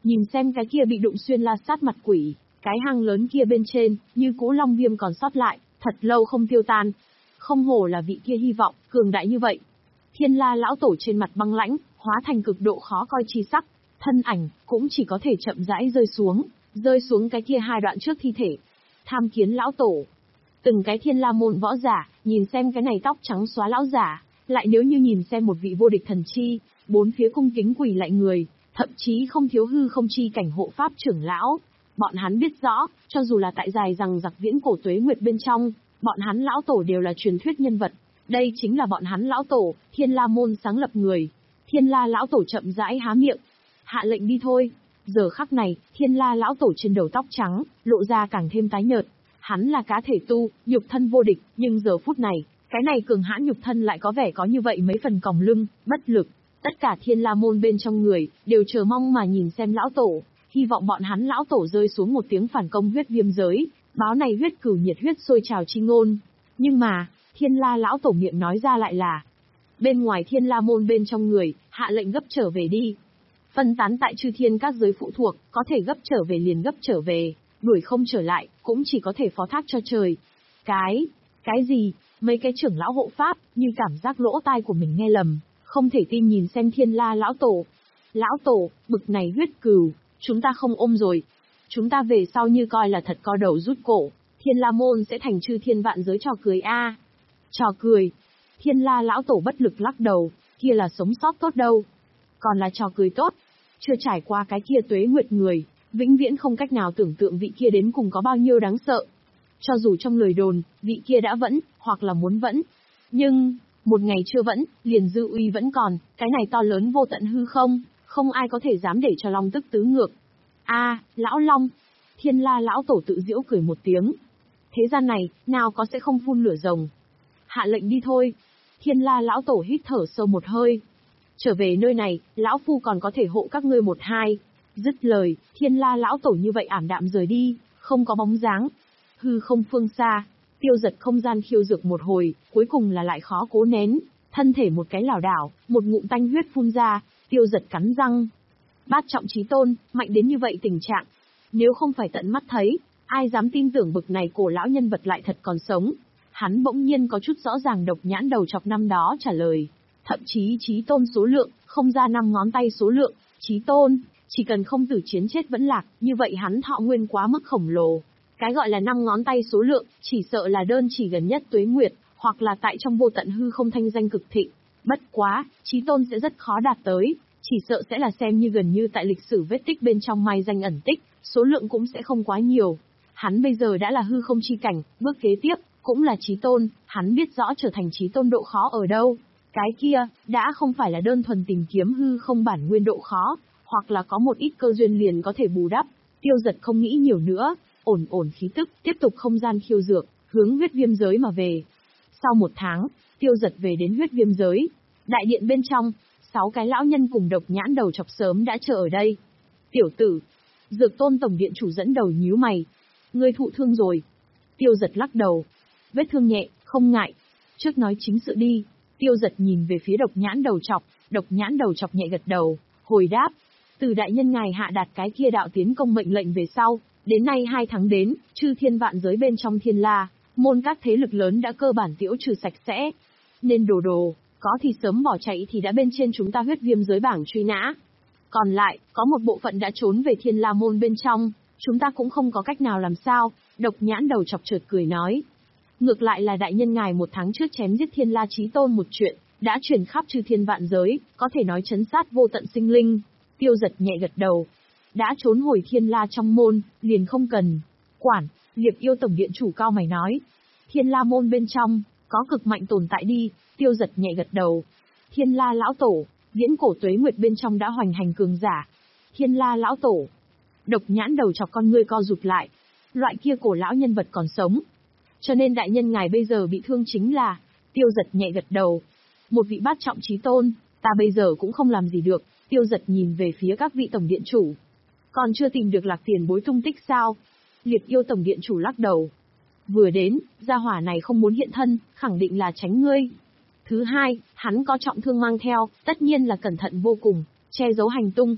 Nhìn xem cái kia bị đụng xuyên la sát mặt quỷ, cái hang lớn kia bên trên, như cũ long viêm còn sót lại, thật lâu không tiêu tan. Không hổ là vị kia hy vọng, cường đại như vậy. Thiên la lão tổ trên mặt băng lãnh, hóa thành cực độ khó coi chi sắc, thân ảnh, cũng chỉ có thể chậm rãi rơi xuống, rơi xuống cái kia hai đoạn trước thi thể. Tham kiến lão tổ. Từng cái thiên la môn võ giả, nhìn xem cái này tóc trắng xóa lão giả, lại nếu như nhìn xem một vị vô địch thần chi, bốn phía cung kính quỳ lại người, thậm chí không thiếu hư không chi cảnh hộ pháp trưởng lão. Bọn hắn biết rõ, cho dù là tại dài rằng giặc viễn cổ tuế nguyệt bên trong, bọn hắn lão tổ đều là truyền thuyết nhân vật. Đây chính là bọn hắn lão tổ, thiên la môn sáng lập người. Thiên la lão tổ chậm rãi há miệng. Hạ lệnh đi thôi. Giờ khắc này, thiên la lão tổ trên đầu tóc trắng, lộ ra càng thêm tái nhợt. Hắn là cá thể tu, nhục thân vô địch, nhưng giờ phút này, cái này cường hãn nhục thân lại có vẻ có như vậy mấy phần còng lưng, bất lực. Tất cả thiên la môn bên trong người, đều chờ mong mà nhìn xem lão tổ, hy vọng bọn hắn lão tổ rơi xuống một tiếng phản công huyết viêm giới, báo này huyết cửu nhiệt huyết sôi trào chi ngôn. Nhưng mà, thiên la lão tổ miệng nói ra lại là, bên ngoài thiên la môn bên trong người, hạ lệnh gấp trở về đi. Phân tán tại chư thiên các giới phụ thuộc, có thể gấp trở về liền gấp trở về, đuổi không trở lại, cũng chỉ có thể phó thác cho trời. Cái, cái gì, mấy cái trưởng lão hộ pháp, như cảm giác lỗ tai của mình nghe lầm, không thể tin nhìn xem thiên la lão tổ. Lão tổ, bực này huyết cừu, chúng ta không ôm rồi. Chúng ta về sau như coi là thật co đầu rút cổ, thiên la môn sẽ thành chư thiên vạn giới trò cười a. À. Trò cười. Thiên la lão tổ bất lực lắc đầu, kia là sống sót tốt đâu. Còn là trò cười tốt. Chưa trải qua cái kia tuế nguyệt người, vĩnh viễn không cách nào tưởng tượng vị kia đến cùng có bao nhiêu đáng sợ. Cho dù trong lời đồn, vị kia đã vẫn, hoặc là muốn vẫn. Nhưng, một ngày chưa vẫn, liền dư uy vẫn còn, cái này to lớn vô tận hư không, không ai có thể dám để cho Long tức tứ ngược. A, à, lão Long. Thiên la lão tổ tự giễu cười một tiếng. Thế gian này, nào có sẽ không phun lửa rồng. Hạ lệnh đi thôi. Thiên la lão tổ hít thở sâu một hơi. Trở về nơi này, lão phu còn có thể hộ các ngươi một hai. Dứt lời, thiên la lão tổ như vậy ảm đạm rời đi, không có bóng dáng. Hư không phương xa, Tiêu Giật không gian khiêu dược một hồi, cuối cùng là lại khó cố nén, thân thể một cái lảo đảo, một ngụm tanh huyết phun ra, Tiêu Giật cắn răng. Bát trọng chí tôn, mạnh đến như vậy tình trạng. Nếu không phải tận mắt thấy, ai dám tin tưởng bực này cổ lão nhân vật lại thật còn sống. Hắn bỗng nhiên có chút rõ ràng độc nhãn đầu chọc năm đó trả lời. Thậm chí chí tôn số lượng, không ra năm ngón tay số lượng, chí tôn, chỉ cần không tử chiến chết vẫn lạc, như vậy hắn thọ nguyên quá mức khổng lồ. Cái gọi là năm ngón tay số lượng, chỉ sợ là đơn chỉ gần nhất tuế nguyệt, hoặc là tại trong vô tận hư không thanh danh cực thịnh. Bất quá, chí tôn sẽ rất khó đạt tới, chỉ sợ sẽ là xem như gần như tại lịch sử vết tích bên trong mai danh ẩn tích, số lượng cũng sẽ không quá nhiều. Hắn bây giờ đã là hư không chi cảnh, bước kế tiếp, cũng là chí tôn, hắn biết rõ trở thành chí tôn độ khó ở đâu. Cái kia, đã không phải là đơn thuần tìm kiếm hư không bản nguyên độ khó, hoặc là có một ít cơ duyên liền có thể bù đắp. Tiêu Giật không nghĩ nhiều nữa, ổn ổn khí tức, tiếp tục không gian khiêu dược, hướng huyết viêm giới mà về. Sau một tháng, Tiêu Giật về đến huyết viêm giới. Đại điện bên trong, sáu cái lão nhân cùng độc nhãn đầu chọc sớm đã chờ ở đây. Tiểu tử, Dược Tôn tổng điện chủ dẫn đầu nhíu mày. Ngươi thụ thương rồi. Tiêu Giật lắc đầu. Vết thương nhẹ, không ngại. Trước nói chính sự đi. Tiêu Giật nhìn về phía độc nhãn đầu chọc, độc nhãn đầu chọc nhẹ gật đầu, hồi đáp. Từ đại nhân ngài hạ đạt cái kia đạo tiến công mệnh lệnh về sau, đến nay hai tháng đến, chư thiên vạn giới bên trong thiên la, môn các thế lực lớn đã cơ bản tiễu trừ sạch sẽ. Nên đồ đồ, có thì sớm bỏ chạy thì đã bên trên chúng ta huyết viêm giới bảng truy nã. Còn lại, có một bộ phận đã trốn về thiên la môn bên trong, chúng ta cũng không có cách nào làm sao, độc nhãn đầu chọc chợt cười nói. Ngược lại là đại nhân ngài một tháng trước chém giết thiên la chí tôn một chuyện, đã truyền khắp chư thiên vạn giới, có thể nói chấn sát vô tận sinh linh. Tiêu Giật nhẹ gật đầu. Đã trốn hồi thiên la trong môn, liền không cần quản. Liệp Yêu tổng điện chủ cao mày nói. Thiên la môn bên trong, có cực mạnh tồn tại đi. Tiêu Giật nhẹ gật đầu. Thiên la lão tổ, viễn cổ tuế nguyệt bên trong đã hoành hành cường giả. Thiên la lão tổ. Độc nhãn đầu chọc con ngươi co rụt lại. Loại kia cổ lão nhân vật còn sống. Cho nên đại nhân ngài bây giờ bị thương chính là. Tiêu Giật nhẹ gật đầu. Một vị bát trọng chí tôn, ta bây giờ cũng không làm gì được. Tiêu Giật nhìn về phía các vị tổng điện chủ. Còn chưa tìm được Lạc tiền bối tung tích sao? Liệt Yêu tổng điện chủ lắc đầu. Vừa đến, gia hỏa này không muốn hiện thân, khẳng định là tránh ngươi. Thứ hai, hắn có trọng thương mang theo, tất nhiên là cẩn thận vô cùng, che giấu hành tung.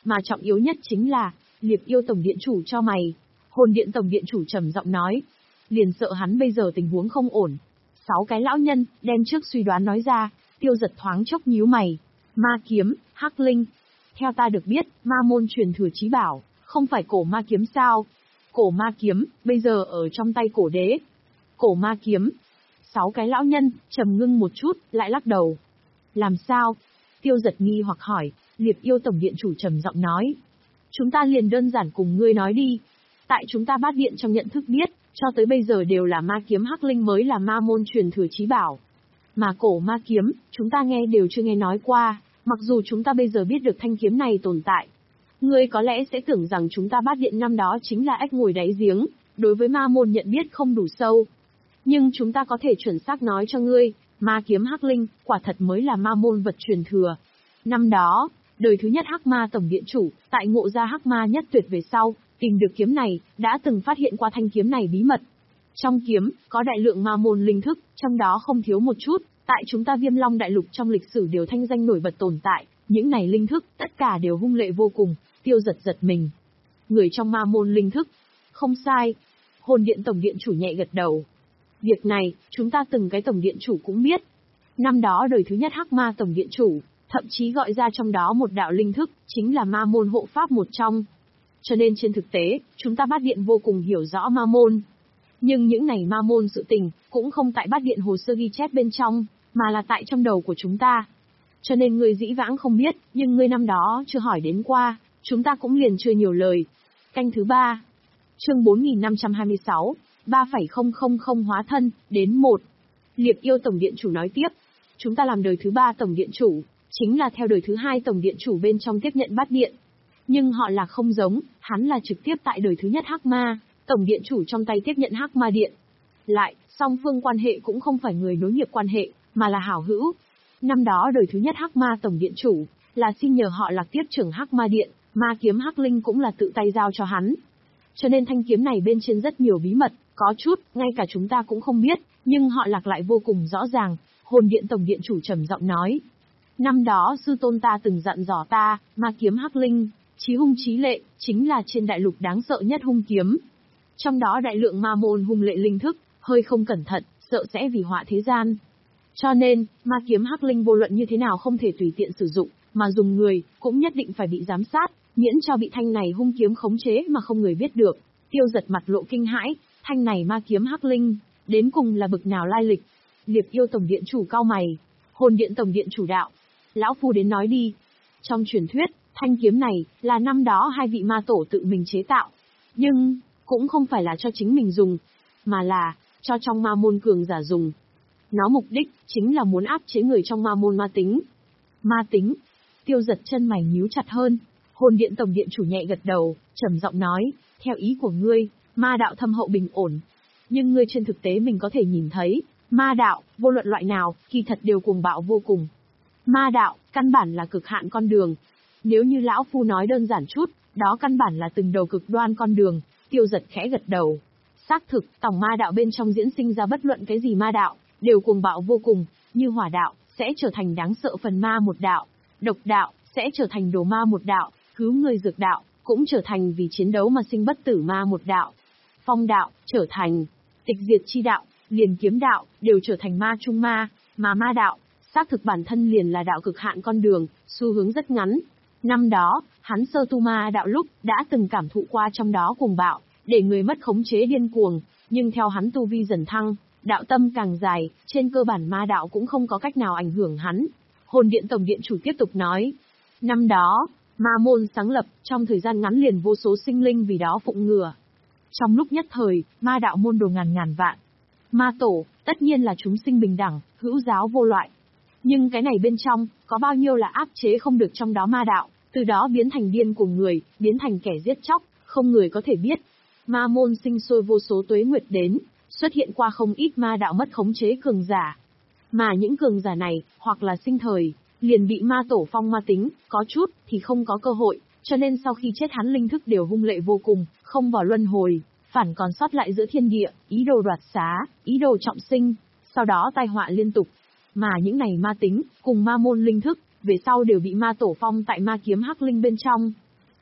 mà trọng yếu nhất chính là, Liệp Yêu Tổng Điện Chủ cho mày. Hồn Điện Tổng Điện Chủ trầm giọng nói. Liền sợ hắn bây giờ tình huống không ổn. Sáu cái lão nhân, đem trước suy đoán nói ra, Tiêu Giật thoáng chốc nhíu mày. Ma kiếm, hắc linh. Theo ta được biết, ma môn truyền thừa chí bảo, không phải cổ ma kiếm sao? Cổ ma kiếm, bây giờ ở trong tay cổ đế. Cổ ma kiếm. Sáu cái lão nhân, trầm ngưng một chút, lại lắc đầu. Làm sao? Tiêu Giật nghi hoặc hỏi, Liệp Yêu Tổng Điện Chủ trầm giọng nói. Chúng ta liền đơn giản cùng ngươi nói đi. Tại chúng ta bát điện trong nhận thức biết, cho tới bây giờ đều là ma kiếm hắc linh mới là ma môn truyền thừa chí bảo. Mà cổ ma kiếm, chúng ta nghe đều chưa nghe nói qua, mặc dù chúng ta bây giờ biết được thanh kiếm này tồn tại. Ngươi có lẽ sẽ tưởng rằng chúng ta bát điện năm đó chính là ếch ngồi đáy giếng, đối với ma môn nhận biết không đủ sâu. Nhưng chúng ta có thể chuẩn xác nói cho ngươi, ma kiếm hắc linh, quả thật mới là ma môn vật truyền thừa. Năm đó, đời thứ nhất hắc ma tổng điện chủ, tại ngộ ra hắc ma nhất tuyệt về sau, tìm được kiếm này, đã từng phát hiện qua thanh kiếm này bí mật. Trong kiếm, có đại lượng ma môn linh thức, trong đó không thiếu một chút, tại chúng ta Viêm Long Đại Lục trong lịch sử đều thanh danh nổi bật tồn tại, những này linh thức, tất cả đều hung lệ vô cùng. Tiêu Giật giật mình. Người trong ma môn linh thức. Không sai. Hồn Điện Tổng Điện Chủ nhẹ gật đầu. Việc này, chúng ta từng cái Tổng Điện Chủ cũng biết. Năm đó đời thứ nhất hắc ma Tổng Điện Chủ, thậm chí gọi ra trong đó một đạo linh thức, chính là ma môn hộ pháp một trong. Cho nên trên thực tế, chúng ta bát điện vô cùng hiểu rõ ma môn. Nhưng những này ma môn sự tình, cũng không tại bát điện hồ sơ ghi chép bên trong, mà là tại trong đầu của chúng ta. Cho nên ngươi dĩ vãng không biết, nhưng ngươi năm đó chưa hỏi đến qua, chúng ta cũng liền chưa nhiều lời. Canh thứ ba. Chương bốn nghìn năm trăm hai mươi sáu, ba phẩy không không không hóa thân, đến một. Liệp Yêu Tổng Điện Chủ nói tiếp. Chúng ta làm đời thứ ba Tổng Điện Chủ, chính là theo đời thứ hai Tổng Điện Chủ bên trong tiếp nhận bát điện. Nhưng họ là không giống, hắn là trực tiếp tại đời thứ nhất hắc ma, Tổng Điện Chủ trong tay tiếp nhận hắc ma điện. Lại, song phương quan hệ cũng không phải người nối nghiệp quan hệ, mà là hảo hữu. Năm đó đời thứ nhất hắc ma Tổng Điện Chủ, là xin nhờ họ Lạc tiếp trưởng hắc ma điện, ma kiếm hắc linh cũng là tự tay giao cho hắn. Cho nên thanh kiếm này bên trên rất nhiều bí mật, có chút, ngay cả chúng ta cũng không biết, nhưng họ Lạc lại vô cùng rõ ràng. Hồn Điện Tổng Điện Chủ trầm giọng nói. Năm đó sư tôn ta từng dặn dò ta, ma kiếm hắc linh, chí hung chí lệ, chính là trên đại lục đáng sợ nhất hung kiếm. Trong đó đại lượng ma môn hung lệ linh thức, hơi không cẩn thận, sợ sẽ vì họa thế gian. Cho nên, ma kiếm hắc linh vô luận như thế nào không thể tùy tiện sử dụng, mà dùng người, cũng nhất định phải bị giám sát, miễn cho bị thanh này hung kiếm khống chế mà không người biết được. Tiêu Giật mặt lộ kinh hãi, thanh này ma kiếm hắc linh, đến cùng là bực nào lai lịch? Liệp Yêu Tổng Điện Chủ cau mày. Hồn Điện Tổng Điện Chủ đạo. Lão phu đến nói đi. Trong truyền thuyết, thanh kiếm này, là năm đó hai vị ma tổ tự mình chế tạo. Nhưng, cũng không phải là cho chính mình dùng, mà là, cho trong ma môn cường giả dùng. Nó mục đích, chính là muốn áp chế người trong ma môn ma tính. Ma tính. Tiêu Giật chân mày nhíu chặt hơn. Hồn Điện Tổng Điện Chủ nhẹ gật đầu, trầm giọng nói, theo ý của ngươi, ma đạo thâm hậu bình ổn. Nhưng ngươi trên thực tế mình có thể nhìn thấy, ma đạo, vô luận loại nào, kỳ thật đều cuồng bạo vô cùng. Ma đạo, căn bản là cực hạn con đường. Nếu như lão phu nói đơn giản chút, đó căn bản là từng đầu cực đoan con đường. Tiêu Giật khẽ gật đầu. Xác thực, tổng ma đạo bên trong diễn sinh ra bất luận cái gì ma đạo, đều cuồng bạo vô cùng, như hỏa đạo, sẽ trở thành đáng sợ phần ma một đạo, độc đạo, sẽ trở thành đồ ma một đạo, cứu người dược đạo, cũng trở thành vì chiến đấu mà sinh bất tử ma một đạo. Phong đạo, trở thành tịch diệt chi đạo, liền kiếm đạo, đều trở thành ma trung ma, mà ma đạo, xác thực bản thân liền là đạo cực hạn con đường, xu hướng rất ngắn. Năm đó, hắn sơ tu ma đạo lúc, đã từng cảm thụ qua trong đó cuồng bạo, để người mất khống chế điên cuồng, nhưng theo hắn tu vi dần thăng, đạo tâm càng dài, trên cơ bản ma đạo cũng không có cách nào ảnh hưởng hắn. Hồn Điện Tổng Điện Chủ tiếp tục nói, năm đó, ma môn sáng lập, trong thời gian ngắn liền vô số sinh linh vì đó phụng ngừa. Trong lúc nhất thời, ma đạo môn đồ ngàn ngàn vạn. Ma tổ, tất nhiên là chúng sinh bình đẳng, hữu giáo vô loại. Nhưng cái này bên trong, có bao nhiêu là áp chế không được trong đó ma đạo, từ đó biến thành điên cuồng người, biến thành kẻ giết chóc, không người có thể biết. Ma môn sinh sôi vô số tuế nguyệt đến, xuất hiện qua không ít ma đạo mất khống chế cường giả. Mà những cường giả này, hoặc là sinh thời, liền bị ma tổ phong ma tính, có chút thì không có cơ hội, cho nên sau khi chết hắn linh thức đều hung lệ vô cùng, không vào luân hồi, phản còn sót lại giữa thiên địa, ý đồ đoạt xá, ý đồ trọng sinh, sau đó tai họa liên tục. Mà những này ma tính, cùng ma môn linh thức, về sau đều bị ma tổ phong tại ma kiếm hắc linh bên trong.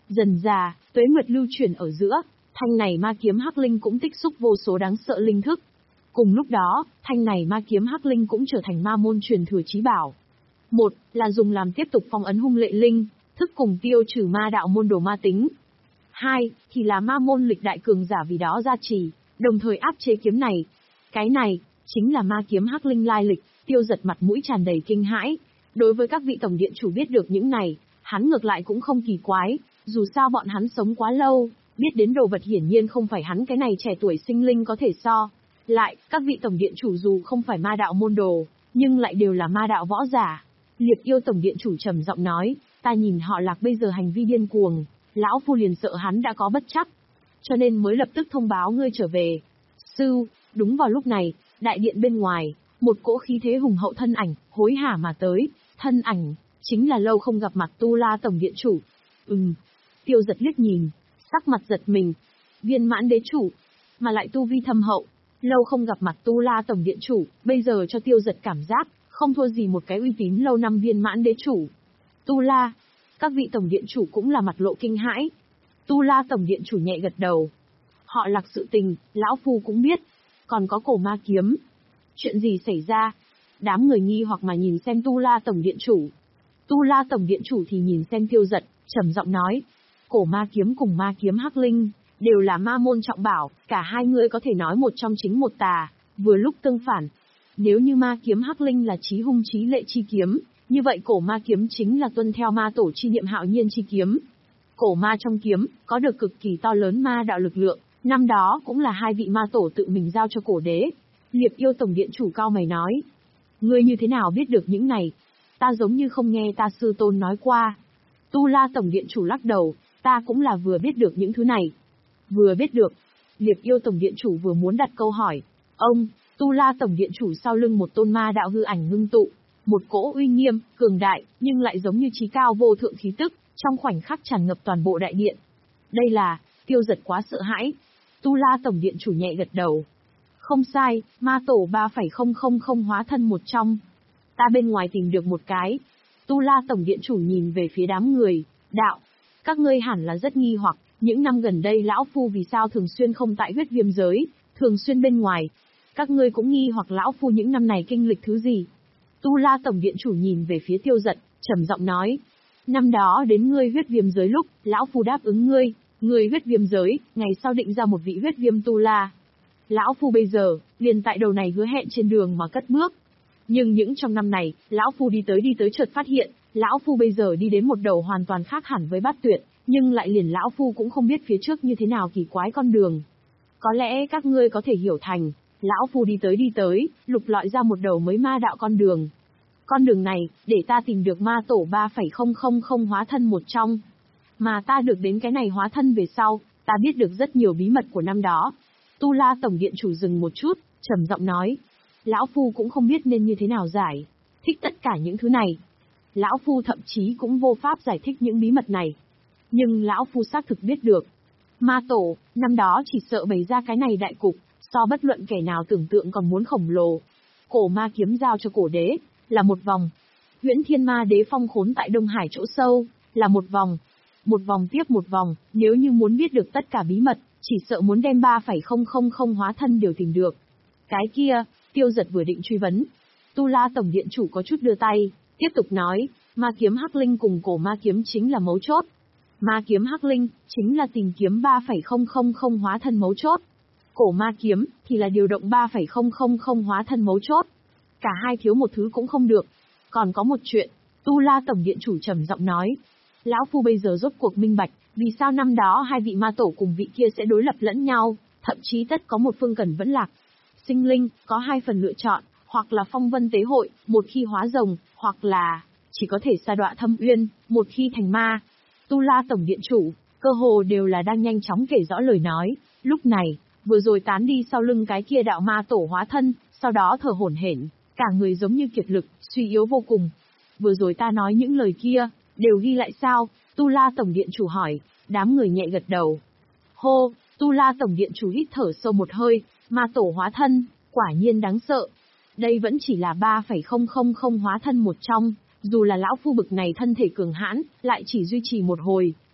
Dần dà, tuế nguyệt lưu chuyển ở giữa, thanh này ma kiếm hắc linh cũng tích xúc vô số đáng sợ linh thức. Cùng lúc đó, thanh này ma kiếm hắc linh cũng trở thành ma môn truyền thừa chí bảo. Một là dùng làm tiếp tục phong ấn hung lệ linh, thức cùng tiêu trừ ma đạo môn đồ ma tính. Hai thì là ma môn lịch đại cường giả vì đó gia trì, đồng thời áp chế kiếm này. Cái này chính là ma kiếm hắc linh lai lịch. Tiêu Giật mặt mũi tràn đầy kinh hãi. Đối với các vị tổng điện chủ biết được những này, hắn ngược lại cũng không kỳ quái, dù sao bọn hắn sống quá lâu, biết đến đồ vật hiển nhiên không phải hắn cái này trẻ tuổi sinh linh có thể so. Lại, các vị tổng điện chủ dù không phải ma đạo môn đồ, nhưng lại đều là ma đạo võ giả. Liệp Yêu tổng điện chủ trầm giọng nói, ta nhìn họ Lạc bây giờ hành vi điên cuồng, lão phu liền sợ hắn đã có bất chắc, cho nên mới lập tức thông báo ngươi trở về. Sư, đúng vào lúc này, đại điện bên ngoài, một cỗ khí thế hùng hậu thân ảnh, hối hả mà tới, thân ảnh, chính là lâu không gặp mặt Tu La tổng điện chủ. Ừm, Tiêu Giật liếc nhìn, sắc mặt giật mình, viên mãn đế chủ, mà lại tu vi thâm hậu, lâu không gặp mặt Tu La tổng điện chủ, bây giờ cho Tiêu Giật cảm giác, không thua gì một cái uy tín lâu năm viên mãn đế chủ. Tu La, các vị tổng điện chủ cũng là mặt lộ kinh hãi. Tu La tổng điện chủ nhẹ gật đầu. Họ Lạc sự tình, lão phu cũng biết, còn có cổ ma kiếm. Chuyện gì xảy ra? Đám người nghi hoặc mà nhìn xem Tu La tổng điện chủ. Tu La tổng điện chủ thì nhìn xem Tiêu Giật, trầm giọng nói, cổ ma kiếm cùng ma kiếm hắc linh đều là ma môn trọng bảo, cả hai người có thể nói một trong chính một tà, vừa lúc tương phản. Nếu như ma kiếm hắc linh là chí hung chí lệ chi kiếm, như vậy cổ ma kiếm chính là tuân theo ma tổ chi niệm hạo nhiên chi kiếm. Cổ ma trong kiếm có được cực kỳ to lớn ma đạo lực lượng, năm đó cũng là hai vị ma tổ tự mình giao cho cổ đế. Liệp Yêu tổng điện chủ cao mày nói, ngươi như thế nào biết được những này? Ta giống như không nghe ta sư tôn nói qua. Tu La tổng điện chủ lắc đầu, ta cũng là vừa biết được những thứ này. Vừa biết được. Liệp Yêu tổng điện chủ vừa muốn đặt câu hỏi. Ông, Tu La tổng điện chủ sau lưng một tôn ma đạo hư ảnh ngưng tụ, một cỗ uy nghiêm, cường đại, nhưng lại giống như chí cao vô thượng khí tức, trong khoảnh khắc tràn ngập toàn bộ đại điện. Đây là, Tiêu Giật quá sợ hãi. Tu La tổng điện chủ nhẹ gật đầu. Không sai, ma tổ ba phẩy không không không hóa thân một trong. Ta bên ngoài tìm được một cái. Tu La tổng điện chủ nhìn về phía đám người, đạo. Các ngươi hẳn là rất nghi hoặc, những năm gần đây lão phu vì sao thường xuyên không tại huyết viêm giới, thường xuyên bên ngoài. Các ngươi cũng nghi hoặc lão phu những năm này kinh lịch thứ gì. Tu La tổng điện chủ nhìn về phía Tiêu Giật, trầm giọng nói. Năm đó đến ngươi huyết viêm giới lúc, lão phu đáp ứng ngươi, ngươi huyết viêm giới, ngày sau định ra một vị huyết viêm Tu La. Lão phu bây giờ, liền tại đầu này hứa hẹn trên đường mà cất bước. Nhưng những trong năm này, lão phu đi tới đi tới chợt phát hiện, lão phu bây giờ đi đến một đầu hoàn toàn khác hẳn với Bát Tuyệt, nhưng lại liền lão phu cũng không biết phía trước như thế nào kỳ quái con đường. Có lẽ các ngươi có thể hiểu thành, lão phu đi tới đi tới, lục lọi ra một đầu mới ma đạo con đường. Con đường này, để ta tìm được ma tổ ba phẩy không không không hóa thân một trong. Mà ta được đến cái này hóa thân về sau, ta biết được rất nhiều bí mật của năm đó. Tu La tổng điện chủ dừng một chút, trầm giọng nói. Lão phu cũng không biết nên như thế nào giải thích tất cả những thứ này. Lão phu thậm chí cũng vô pháp giải thích những bí mật này. Nhưng lão phu xác thực biết được. Ma tổ, năm đó chỉ sợ bày ra cái này đại cục, so bất luận kẻ nào tưởng tượng còn muốn khổng lồ. Cổ ma kiếm giao cho cổ đế, là một vòng. Huyễn Thiên Ma Đế phong khốn tại Đông Hải chỗ sâu, là một vòng. Một vòng tiếp một vòng, nếu như muốn biết được tất cả bí mật, chỉ sợ muốn đem ba phẩy không không không hóa thân đều tìm được. Cái kia, Tiêu Giật vừa định truy vấn. Tu La tổng điện chủ có chút đưa tay, tiếp tục nói, ma kiếm hắc linh cùng cổ ma kiếm chính là mấu chốt. Ma kiếm hắc linh, chính là tìm kiếm ba phẩy không không không hóa thân mấu chốt. Cổ ma kiếm, thì là điều động ba phẩy không không không hóa thân mấu chốt. Cả hai thiếu một thứ cũng không được. Còn có một chuyện, Tu La tổng điện chủ trầm giọng nói. Lão phu bây giờ rốt cuộc minh bạch, vì sao năm đó hai vị ma tổ cùng vị kia sẽ đối lập lẫn nhau, thậm chí tất có một phương cần vẫn lạc. Sinh linh, có hai phần lựa chọn, hoặc là phong vân tế hội, một khi hóa rồng, hoặc là, chỉ có thể sa đọa thâm uyên, một khi thành ma. Tu La tổng điện chủ, cơ hồ đều là đang nhanh chóng kể rõ lời nói, lúc này, vừa rồi tán đi sau lưng cái kia đạo ma tổ hóa thân, sau đó thở hổn hển, cả người giống như kiệt lực, suy yếu vô cùng. Vừa rồi ta nói những lời kia, đều ghi lại sao? Tu La tổng điện chủ hỏi, đám người nhẹ gật đầu. Hô, Tu La tổng điện chủ hít thở sâu một hơi, ma tổ hóa thân, quả nhiên đáng sợ. Đây vẫn chỉ là ba phẩy không không không hóa thân một trong, dù là lão phu bực này thân thể cường hãn, lại chỉ duy trì một hồi,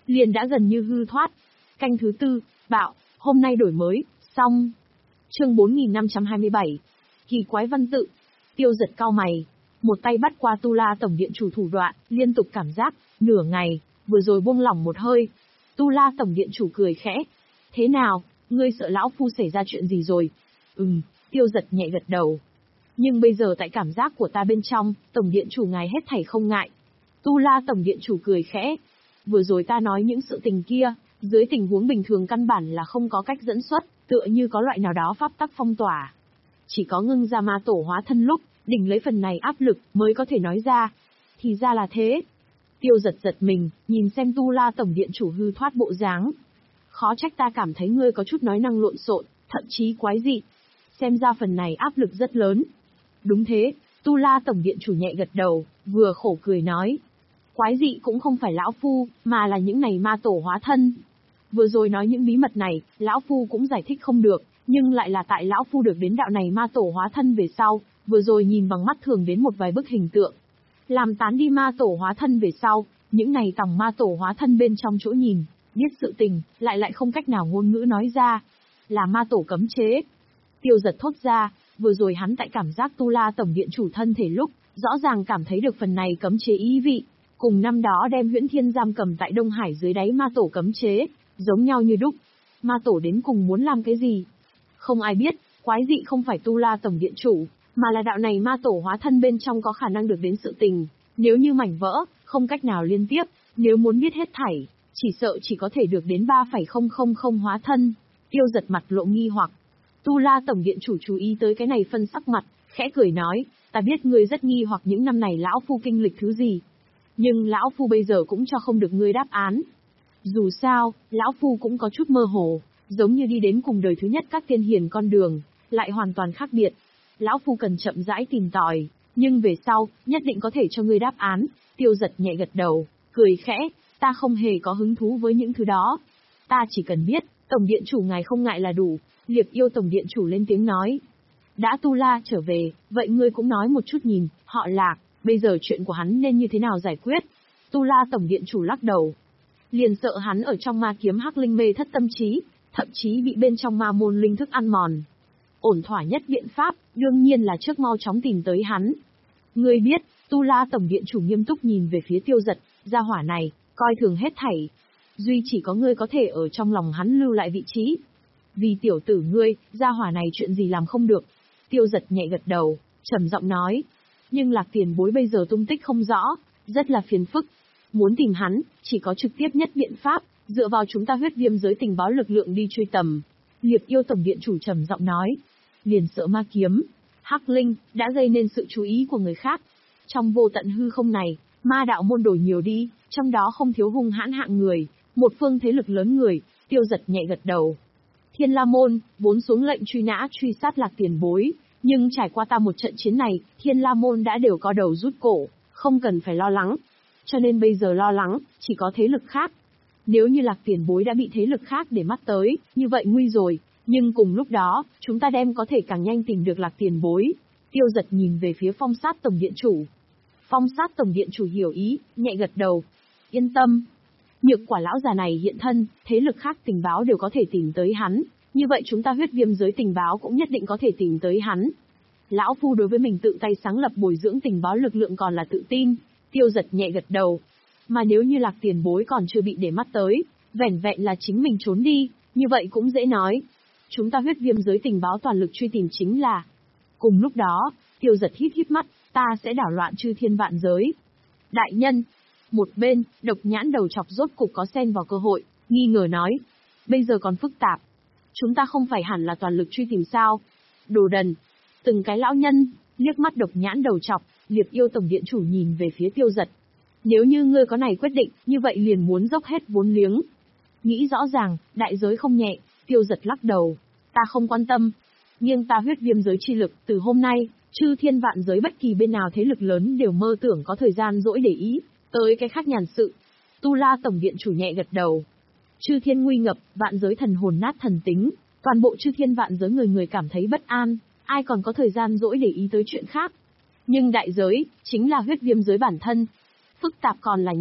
liền đã gần như hư thoát. Canh thứ tư, bạo, hôm nay đổi mới, xong. Chương bốn nghìn năm trăm hai mươi bảy. Kỳ quái văn tự. Tiêu Giật cau mày, một tay bắt qua Tu La tổng điện chủ thủ đoạn, liên tục cảm giác, nửa ngày, vừa rồi buông lỏng một hơi. Tu La tổng điện chủ cười khẽ. Thế nào, ngươi sợ lão phu xảy ra chuyện gì rồi? Ừm, Tiêu Giật nhẹ gật đầu. Nhưng bây giờ tại cảm giác của ta bên trong, tổng điện chủ ngài hết thảy không ngại. Tu La tổng điện chủ cười khẽ. Vừa rồi ta nói những sự tình kia, dưới tình huống bình thường căn bản là không có cách dẫn xuất, tựa như có loại nào đó pháp tắc phong tỏa. Chỉ có ngưng ra ma tổ hóa thân lúc, đỉnh lấy phần này áp lực mới có thể nói ra. Thì ra là thế. Tiêu Giật giật mình, nhìn xem Tu La tổng điện chủ hư thoát bộ dáng. Khó trách ta cảm thấy ngươi có chút nói năng lộn xộn, thậm chí quái dị. Xem ra phần này áp lực rất lớn. Đúng thế, Tu La tổng điện chủ nhẹ gật đầu, vừa khổ cười nói. Quái dị cũng không phải lão phu, mà là những này ma tổ hóa thân. Vừa rồi nói những bí mật này, lão phu cũng giải thích không được, nhưng lại là tại lão phu được đến đạo này ma tổ hóa thân về sau, vừa rồi nhìn bằng mắt thường đến một vài bức hình tượng. Làm tán đi ma tổ hóa thân về sau, những này tòng ma tổ hóa thân bên trong chỗ nhìn, biết sự tình, lại lại không cách nào ngôn ngữ nói ra. Là ma tổ cấm chế. Tiêu Giật thốt ra, vừa rồi hắn tại cảm giác Tu La tổng điện chủ thân thể lúc, rõ ràng cảm thấy được phần này cấm chế ý vị. Cùng năm đó đem Huyễn Thiên giam cầm tại Đông Hải dưới đáy ma tổ cấm chế, giống nhau như đúc. Ma tổ đến cùng muốn làm cái gì? Không ai biết, quái dị không phải Tu La tổng điện chủ, mà là đạo này ma tổ hóa thân bên trong có khả năng được đến sự tình. Nếu như mảnh vỡ, không cách nào liên tiếp, nếu muốn biết hết thảy, chỉ sợ chỉ có thể được đến ba phẩy không không không hóa thân. Tiêu Giật mặt lộ nghi hoặc. Tu La tổng điện chủ chú ý tới cái này phân sắc mặt, khẽ cười nói, ta biết ngươi rất nghi hoặc những năm này lão phu kinh lịch thứ gì. Nhưng lão phu bây giờ cũng cho không được ngươi đáp án. Dù sao, lão phu cũng có chút mơ hồ, giống như đi đến cùng đời thứ nhất các tiên hiền con đường, lại hoàn toàn khác biệt. Lão phu cần chậm rãi tìm tòi, nhưng về sau, nhất định có thể cho ngươi đáp án. Tiêu Giật nhẹ gật đầu, cười khẽ, ta không hề có hứng thú với những thứ đó. Ta chỉ cần biết, tổng điện chủ ngài không ngại là đủ. Liệp Yêu tổng điện chủ lên tiếng nói. Đã Tu La trở về, vậy ngươi cũng nói một chút nhìn, họ Lạc, bây giờ chuyện của hắn nên như thế nào giải quyết? Tu La tổng điện chủ lắc đầu. Liền sợ hắn ở trong ma kiếm hắc linh mê thất tâm trí, thậm chí bị bên trong ma môn linh thức ăn mòn. Ổn thỏa nhất biện pháp, đương nhiên là trước mau chóng tìm tới hắn. Ngươi biết, Tu La tổng điện chủ nghiêm túc nhìn về phía Tiêu Giật, gia hỏa này, coi thường hết thảy. Duy chỉ có ngươi có thể ở trong lòng hắn lưu lại vị trí. Vì tiểu tử ngươi, gia hỏa này chuyện gì làm không được. Tiêu Giật nhẹ gật đầu, trầm giọng nói. Nhưng Lạc tiền bối bây giờ tung tích không rõ, rất là phiền phức. Muốn tìm hắn, chỉ có trực tiếp nhất biện pháp, dựa vào chúng ta huyết viêm giới tình báo lực lượng đi truy tầm. Liệp Yêu tổng điện chủ trầm giọng nói. Liền sợ ma kiếm, hắc linh, đã gây nên sự chú ý của người khác. Trong vô tận hư không này, ma đạo môn đổi nhiều đi, trong đó không thiếu hung hãn hạng người, một phương thế lực lớn người. Tiêu Giật nhẹ gật đầu. Thiên La môn, vốn xuống lệnh truy nã truy sát Lạc tiền bối, nhưng trải qua ta một trận chiến này, Thiên La môn đã đều co đầu rút cổ, không cần phải lo lắng. Cho nên bây giờ lo lắng, chỉ có thế lực khác. Nếu như Lạc tiền bối đã bị thế lực khác để mắt tới, như vậy nguy rồi, nhưng cùng lúc đó, chúng ta đem có thể càng nhanh tìm được Lạc tiền bối. Tiêu Giật nhìn về phía Phong Sát tổng điện chủ. Phong Sát tổng điện chủ hiểu ý, nhẹ gật đầu. Yên tâm. Nhược quả lão già này hiện thân, thế lực khác tình báo đều có thể tìm tới hắn, như vậy chúng ta huyết viêm giới tình báo cũng nhất định có thể tìm tới hắn. Lão phu đối với mình tự tay sáng lập bồi dưỡng tình báo lực lượng còn là tự tin. Tiêu Giật nhẹ gật đầu. Mà nếu như Lạc tiền bối còn chưa bị để mắt tới, vẻn vẹn là chính mình trốn đi, như vậy cũng dễ nói. Chúng ta huyết viêm giới tình báo toàn lực truy tìm chính là. Cùng lúc đó, Tiêu Giật híp híp mắt, ta sẽ đảo loạn chư thiên vạn giới. Đại nhân. Một bên, Độc Nhãn đầu chọc rốt cục có xen vào cơ hội, nghi ngờ nói. Bây giờ còn phức tạp. Chúng ta không phải hẳn là toàn lực truy tìm sao? Đồ đần. Từng cái lão nhân, liếc mắt Độc Nhãn đầu chọc, Liệp Yêu tổng điện chủ nhìn về phía Tiêu Giật. Nếu như ngươi có này quyết định, như vậy liền muốn dốc hết vốn liếng. Nghĩ rõ ràng, đại giới không nhẹ. Tiêu Giật lắc đầu. Ta không quan tâm. Nghiêng ta huyết viêm giới chi lực, từ hôm nay, chư thiên vạn giới bất kỳ bên nào thế lực lớn đều mơ tưởng có thời gian dỗi để ý tới cái khác nhàn sự. Tu La tổng điện chủ nhẹ gật đầu. Chư thiên nguy ngập, vạn giới thần hồn nát thần tính, toàn bộ chư thiên vạn giới người người cảm thấy bất an, ai còn có thời gian dỗi để ý tới chuyện khác. Nhưng đại giới, chính là huyết viêm giới bản thân. Phức tạp còn là nhẹ,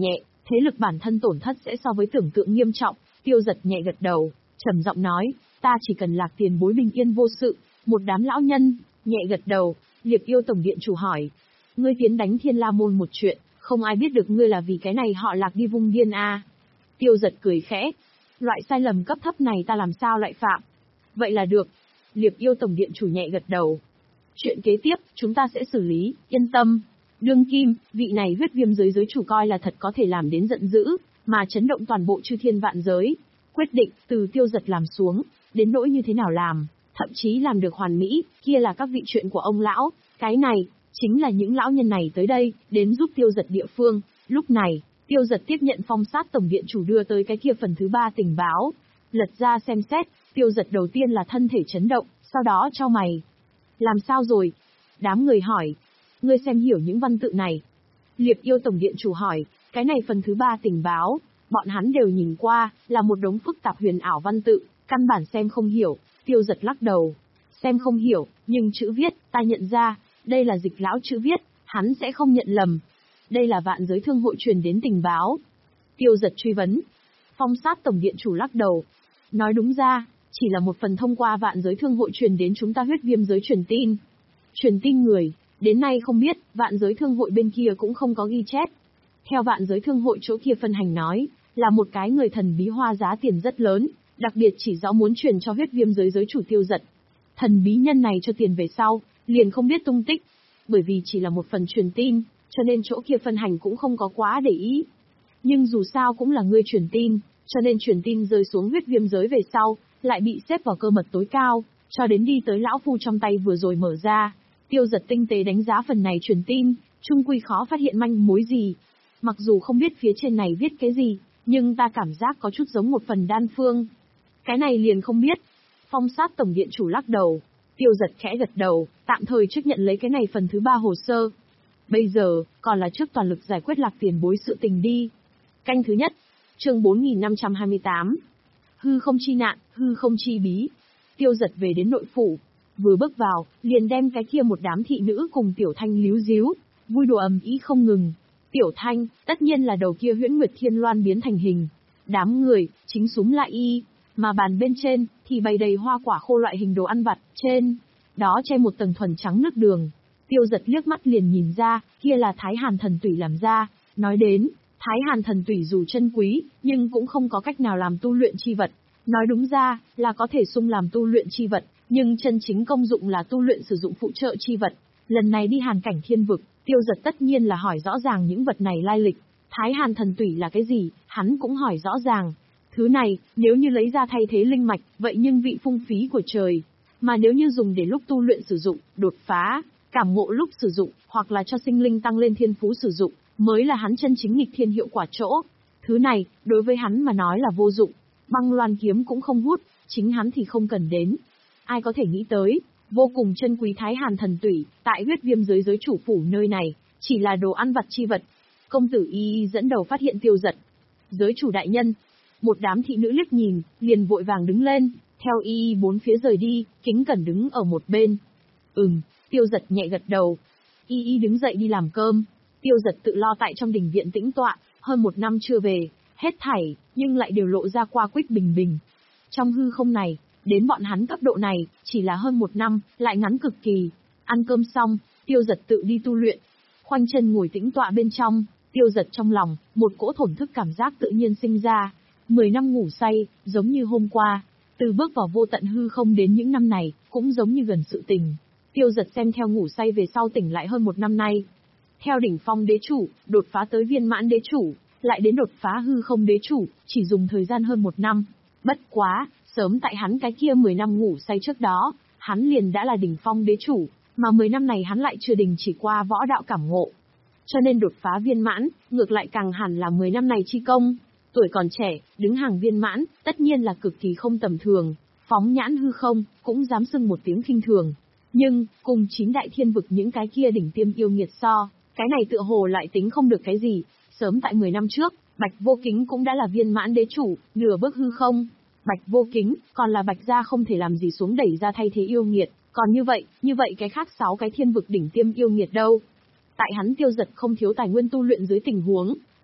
Thế lực bản thân tổn thất sẽ so với tưởng tượng nghiêm trọng. Tiêu Giật nhẹ gật đầu, trầm giọng nói, ta chỉ cần Lạc tiền bối bình yên vô sự. Một đám lão nhân, nhẹ gật đầu. Liệp Yêu tổng điện chủ hỏi, ngươi tiến đánh Thiên La môn một chuyện, không ai biết được ngươi là vì cái này họ Lạc đi vung điên a. Tiêu Giật cười khẽ, loại sai lầm cấp thấp này ta làm sao lại phạm? Vậy là được. Liệp Yêu tổng điện chủ nhẹ gật đầu. Chuyện kế tiếp, chúng ta sẽ xử lý, yên tâm. Đương kim, vị này huyết viêm giới giới chủ coi là thật có thể làm đến giận dữ, mà chấn động toàn bộ chư thiên vạn giới. Quyết định, từ Tiêu Giật làm xuống, đến nỗi như thế nào làm, thậm chí làm được hoàn mỹ, kia là các vị chuyện của ông lão. Cái này, chính là những lão nhân này tới đây, đến giúp Tiêu Giật địa phương. Lúc này, Tiêu Giật tiếp nhận phong sát tổng điện chủ đưa tới cái kia phần thứ ba tình báo. Lật ra xem xét, Tiêu Giật đầu tiên là thân thể chấn động, sau đó chau mày. Làm sao rồi? Đám người hỏi. Ngươi xem hiểu những văn tự này. Liệp Yêu tổng điện chủ hỏi, cái này phần thứ ba tình báo, bọn hắn đều nhìn qua, là một đống phức tạp huyền ảo văn tự, căn bản xem không hiểu. Tiêu Giật lắc đầu. Xem không hiểu, nhưng chữ viết, ta nhận ra, đây là Dịch lão chữ viết, hắn sẽ không nhận lầm. Đây là vạn giới thương hội truyền đến tình báo. Tiêu Giật truy vấn. Phong sát tổng điện chủ lắc đầu. Nói đúng ra, chỉ là một phần thông qua vạn giới thương hội truyền đến chúng ta huyết viêm giới truyền tin. Truyền tin người, đến nay không biết, vạn giới thương hội bên kia cũng không có ghi chép. Theo vạn giới thương hội chỗ kia phân hành nói, là một cái người thần bí hoa giá tiền rất lớn, đặc biệt chỉ rõ muốn truyền cho huyết viêm giới giới chủ Tiêu Giật. Thần bí nhân này cho tiền về sau, liền không biết tung tích. Bởi vì chỉ là một phần truyền tin, cho nên chỗ kia phân hành cũng không có quá để ý. Nhưng dù sao cũng là người truyền tin, cho nên truyền tin rơi xuống huyết viêm giới về sau, lại bị xếp vào cơ mật tối cao, cho đến đi tới lão phu trong tay vừa rồi mở ra. Tiêu Giật tinh tế đánh giá phần này truyền tin, chung quy khó phát hiện manh mối gì. Mặc dù không biết phía trên này viết cái gì, nhưng ta cảm giác có chút giống một phần đan phương. Cái này liền không biết. Phong sát tổng điện chủ lắc đầu. Tiêu Giật khẽ gật đầu, tạm thời chấp nhận lấy cái này phần thứ ba hồ sơ. Bây giờ, còn là trước toàn lực giải quyết Lạc tiền bối sự tình đi. Canh thứ nhất, chương bốn nghìn năm trăm hai mươi tám. Hư không chi nạn, hư không chi bí. Tiêu Giật về đến nội phủ. Vừa bước vào, liền đem cái kia một đám thị nữ cùng Tiểu Thanh líu díu, vui đùa ầm ĩ không ngừng. Tiểu Thanh, tất nhiên là đầu kia Huyễn Nguyệt Thiên Loan biến thành hình. Đám người, chính súm lại y, mà bàn bên trên, thì bày đầy hoa quả khô loại hình đồ ăn vặt, trên đó che một tầng thuần trắng nước đường. Tiêu Giật liếc mắt liền nhìn ra, kia là Thái Hàn thần tủy làm ra. Nói đến, Thái Hàn thần tủy dù chân quý, nhưng cũng không có cách nào làm tu luyện chi vật. Nói đúng ra, là có thể sung làm tu luyện chi vật, nhưng chân chính công dụng là tu luyện sử dụng phụ trợ chi vật. Lần này đi Hàn cảnh thiên vực, Tiêu Giật tất nhiên là hỏi rõ ràng những vật này lai lịch. Thái Hàn thần tủy là cái gì, hắn cũng hỏi rõ ràng. Thứ này, nếu như lấy ra thay thế linh mạch, vậy nhưng vị phung phí của trời. Mà nếu như dùng để lúc tu luyện sử dụng, đột phá, cảm ngộ lúc sử dụng, hoặc là cho sinh linh tăng lên thiên phú sử dụng, mới là hắn chân chính nghịch thiên hiệu quả chỗ. Thứ này, đối với hắn mà nói là vô dụng. Băng loan kiếm cũng không hút, chính hắn thì không cần đến. Ai có thể nghĩ tới, vô cùng chân quý Thái Hàn thần tủy, tại huyết viêm giới giới chủ phủ nơi này, chỉ là đồ ăn vặt chi vật. Công tử Y Y dẫn đầu phát hiện Tiêu Giật. Giới chủ đại nhân, một đám thị nữ liếc nhìn, liền vội vàng đứng lên, theo Y Y bốn phía rời đi, kính cẩn đứng ở một bên. Ừm, Tiêu Giật nhẹ gật đầu. Y Y đứng dậy đi làm cơm. Tiêu Giật tự lo tại trong đình viện tĩnh tọa, hơn một năm chưa về, hết thảy, nhưng lại đều lộ ra qua quýt bình bình. Trong hư không này, đến bọn hắn cấp độ này, chỉ là hơn một năm, lại ngắn cực kỳ. Ăn cơm xong, Tiêu Giật tự đi tu luyện. Khoanh chân ngồi tĩnh tọa bên trong, Tiêu Giật trong lòng, một cỗ thổn thức cảm giác tự nhiên sinh ra. Mười năm ngủ say, giống như hôm qua. Từ bước vào vô tận hư không đến những năm này, cũng giống như gần sự tình. Tiêu Giật xem theo ngủ say về sau tỉnh lại hơn một năm nay. Theo đỉnh phong đế chủ, đột phá tới viên mãn đế chủ, lại đến đột phá hư không đế chủ, chỉ dùng thời gian hơn một năm. Bất quá, sớm tại hắn cái kia mười năm ngủ say trước đó, hắn liền đã là đỉnh phong đế chủ, mà mười năm này hắn lại chưa đình chỉ qua võ đạo cảm ngộ. Cho nên đột phá viên mãn, ngược lại càng hẳn là mười năm này chi công. Tuổi còn trẻ, đứng hàng viên mãn, tất nhiên là cực kỳ không tầm thường, phóng nhãn hư không, cũng dám xưng một tiếng khinh thường. Nhưng, cùng chín đại thiên vực những cái kia đỉnh tiêm yêu nghiệt so, cái này tựa hồ lại tính không được cái gì. Sớm tại mười năm trước, Bạch Vô Kính cũng đã là viên mãn đế chủ, nửa bước hư không. Bạch Vô Kính, còn là Bạch gia không thể làm gì xuống đẩy ra thay thế yêu nghiệt, còn như vậy, như vậy cái khác sáu cái thiên vực đỉnh tiêm yêu nghiệt đâu. Tại hắn Tiêu Giật không thiếu tài nguyên tu luyện dưới tình huống,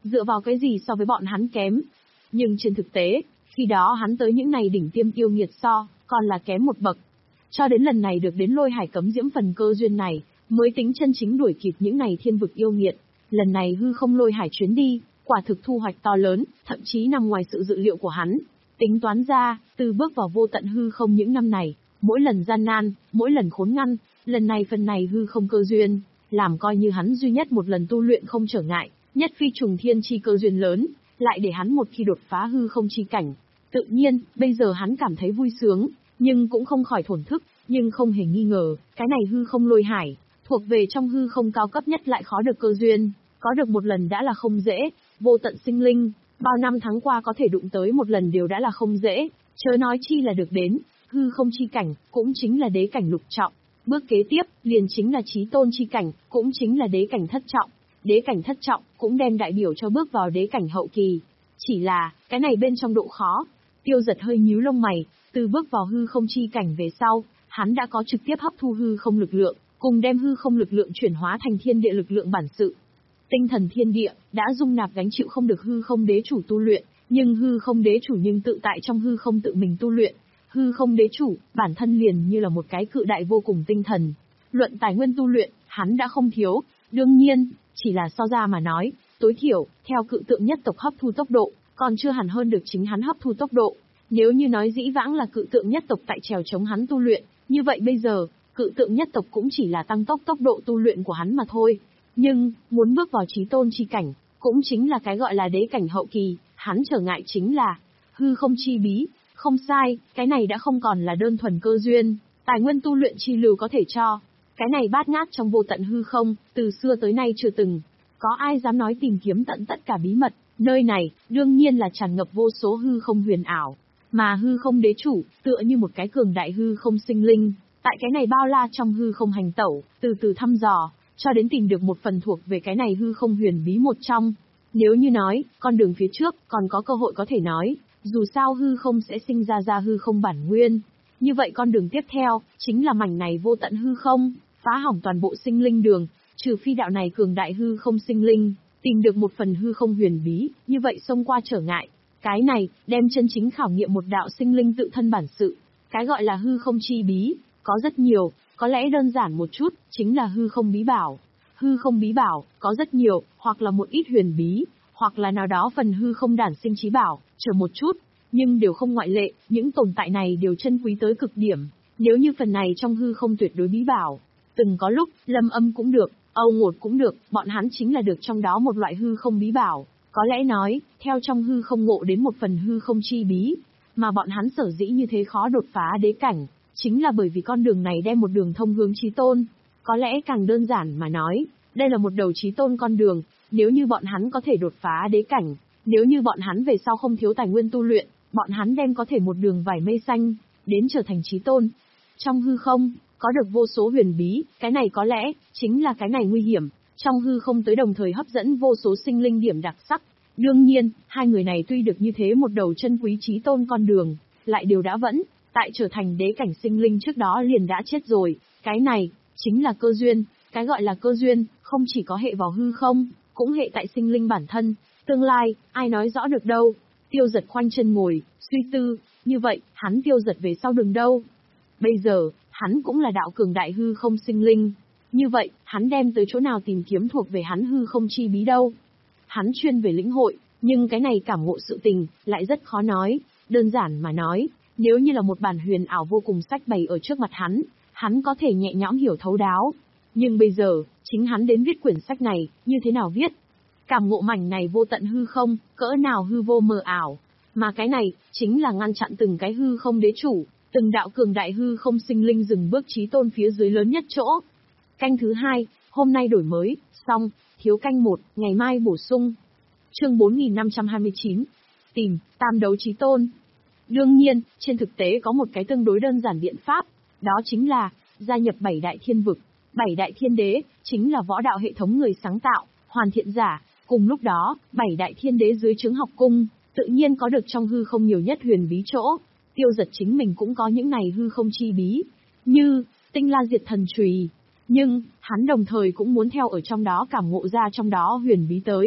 dựa vào cái gì so với bọn hắn kém. Nhưng trên thực tế, khi đó hắn tới những này đỉnh tiêm yêu nghiệt so, còn là kém một bậc. Cho đến lần này được đến lôi hải cấm diễm phần cơ duyên này, mới tính chân chính đuổi kịp những này thiên vực yêu nghiệt. Lần này hư không lôi hải chuyến đi, quả thực thu hoạch to lớn, thậm chí nằm ngoài sự dự liệu của hắn. Tính toán ra, từ bước vào vô tận hư không những năm này, mỗi lần gian nan, mỗi lần khốn ngăn, lần này phần này hư không cơ duyên, làm coi như hắn duy nhất một lần tu luyện không trở ngại, nhất phi trùng thiên chi cơ duyên lớn, lại để hắn một khi đột phá hư không chi cảnh. Tự nhiên, bây giờ hắn cảm thấy vui sướng, nhưng cũng không khỏi thổn thức, nhưng không hề nghi ngờ, cái này hư không lôi hải, thuộc về trong hư không cao cấp nhất lại khó được cơ duyên, có được một lần đã là không dễ, vô tận sinh linh, bao năm tháng qua có thể đụng tới một lần đều đã là không dễ, chớ nói chi là được đến, hư không chi cảnh, cũng chính là đế cảnh lục trọng. Bước kế tiếp, liền chính là chí tôn chi cảnh, cũng chính là đế cảnh thất trọng. Đế cảnh thất trọng, cũng đem đại biểu cho bước vào đế cảnh hậu kỳ. Chỉ là, cái này bên trong độ khó. Tiêu Giật hơi nhíu lông mày, từ bước vào hư không chi cảnh về sau, hắn đã có trực tiếp hấp thu hư không lực lượng, cùng đem hư không lực lượng chuyển hóa thành thiên địa lực lượng bản sự. Tinh thần thiên địa, đã dung nạp gánh chịu không được hư không đế chủ tu luyện, nhưng hư không đế chủ nhưng tự tại trong hư không tự mình tu luyện. Hư không đế chủ, bản thân liền như là một cái cự đại vô cùng tinh thần. Luận tài nguyên tu luyện, hắn đã không thiếu, đương nhiên, chỉ là so ra mà nói, tối thiểu, theo cự tượng nhất tộc hấp thu tốc độ, còn chưa hẳn hơn được chính hắn hấp thu tốc độ. Nếu như nói dĩ vãng là cự tượng nhất tộc tại trèo chống hắn tu luyện, như vậy bây giờ, cự tượng nhất tộc cũng chỉ là tăng tốc tốc độ tu luyện của hắn mà thôi. Nhưng, muốn bước vào chí tôn chi cảnh, cũng chính là cái gọi là đế cảnh hậu kỳ, hắn trở ngại chính là hư không chi bí. Không sai, cái này đã không còn là đơn thuần cơ duyên, tài nguyên tu luyện chi lưu có thể cho. Cái này bát ngát trong vô tận hư không, từ xưa tới nay chưa từng có ai dám nói tìm kiếm tận tất cả bí mật, nơi này, đương nhiên là tràn ngập vô số hư không huyền ảo. Mà hư không đế chủ, tựa như một cái cường đại hư không sinh linh, tại cái này bao la trong hư không hành tẩu, từ từ thăm dò, cho đến tìm được một phần thuộc về cái này hư không huyền bí một trong. Nếu như nói, con đường phía trước, còn có cơ hội có thể nói, dù sao hư không sẽ sinh ra ra hư không bản nguyên. Như vậy con đường tiếp theo, chính là mảnh này vô tận hư không, phá hỏng toàn bộ sinh linh đường, trừ phi đạo này cường đại hư không sinh linh, tìm được một phần hư không huyền bí, như vậy xông qua trở ngại. Cái này, đem chân chính khảo nghiệm một đạo sinh linh tự thân bản sự. Cái gọi là hư không chi bí, có rất nhiều, có lẽ đơn giản một chút, chính là hư không bí bảo. Hư không bí bảo, có rất nhiều, hoặc là một ít huyền bí, hoặc là nào đó phần hư không đản sinh trí bảo, chờ một chút, nhưng đều không ngoại lệ, những tồn tại này đều chân quý tới cực điểm. Nếu như phần này trong hư không tuyệt đối bí bảo, từng có lúc, Lâm Âm cũng được, Âu Ngột cũng được, bọn hắn chính là được trong đó một loại hư không bí bảo. Có lẽ nói, theo trong hư không ngộ đến một phần hư không chi bí, mà bọn hắn sở dĩ như thế khó đột phá đế cảnh, chính là bởi vì con đường này đem một đường thông hướng chí tôn. Có lẽ càng đơn giản mà nói, đây là một đầu chí tôn con đường, nếu như bọn hắn có thể đột phá đế cảnh, nếu như bọn hắn về sau không thiếu tài nguyên tu luyện, bọn hắn đem có thể một đường vải mây xanh, đến trở thành chí tôn. Trong hư không, có được vô số huyền bí, cái này có lẽ, chính là cái này nguy hiểm, trong hư không tới đồng thời hấp dẫn vô số sinh linh điểm đặc sắc. Đương nhiên, hai người này tuy được như thế một đầu chân quý chí tôn con đường, lại đều đã vẫn, tại trở thành đế cảnh sinh linh trước đó liền đã chết rồi, cái này, chính là cơ duyên, cái gọi là cơ duyên, không chỉ có hệ vào hư không, cũng hệ tại sinh linh bản thân, tương lai, ai nói rõ được đâu. Tiêu Giật khoanh chân ngồi, suy tư, như vậy, hắn Tiêu Giật về sau đường đâu? Bây giờ, hắn cũng là đạo cường đại hư không sinh linh, như vậy, hắn đem tới chỗ nào tìm kiếm thuộc về hắn hư không chi bí đâu? Hắn chuyên về lĩnh hội, nhưng cái này cảm ngộ sự tình, lại rất khó nói, đơn giản mà nói, nếu như là một bản huyền ảo vô cùng sách bày ở trước mặt hắn, hắn có thể nhẹ nhõm hiểu thấu đáo. Nhưng bây giờ, chính hắn đến viết quyển sách này, như thế nào viết? Cảm ngộ mảnh này vô tận hư không, cỡ nào hư vô mờ ảo. Mà cái này, chính là ngăn chặn từng cái hư không đế chủ, từng đạo cường đại hư không sinh linh dừng bước chí tôn phía dưới lớn nhất chỗ. Canh thứ hai, hôm nay đổi mới, xong, thiếu canh một, ngày mai bổ sung. Chương bốn nghìn năm trăm hai mươi chín. Tìm, tam đấu chí tôn. Đương nhiên, trên thực tế có một cái tương đối đơn giản biện pháp, đó chính là, gia nhập bảy đại thiên vực. Bảy đại thiên đế, chính là võ đạo hệ thống người sáng tạo, hoàn thiện giả. Cùng lúc đó, bảy đại thiên đế dưới trướng học cung, tự nhiên có được trong hư không nhiều nhất huyền bí chỗ. Tiêu Giật chính mình cũng có những này hư không chi bí, như Tinh La Diệt Thần Chùy. Nhưng, hắn đồng thời cũng muốn theo ở trong đó cảm ngộ ra trong đó huyền bí tới.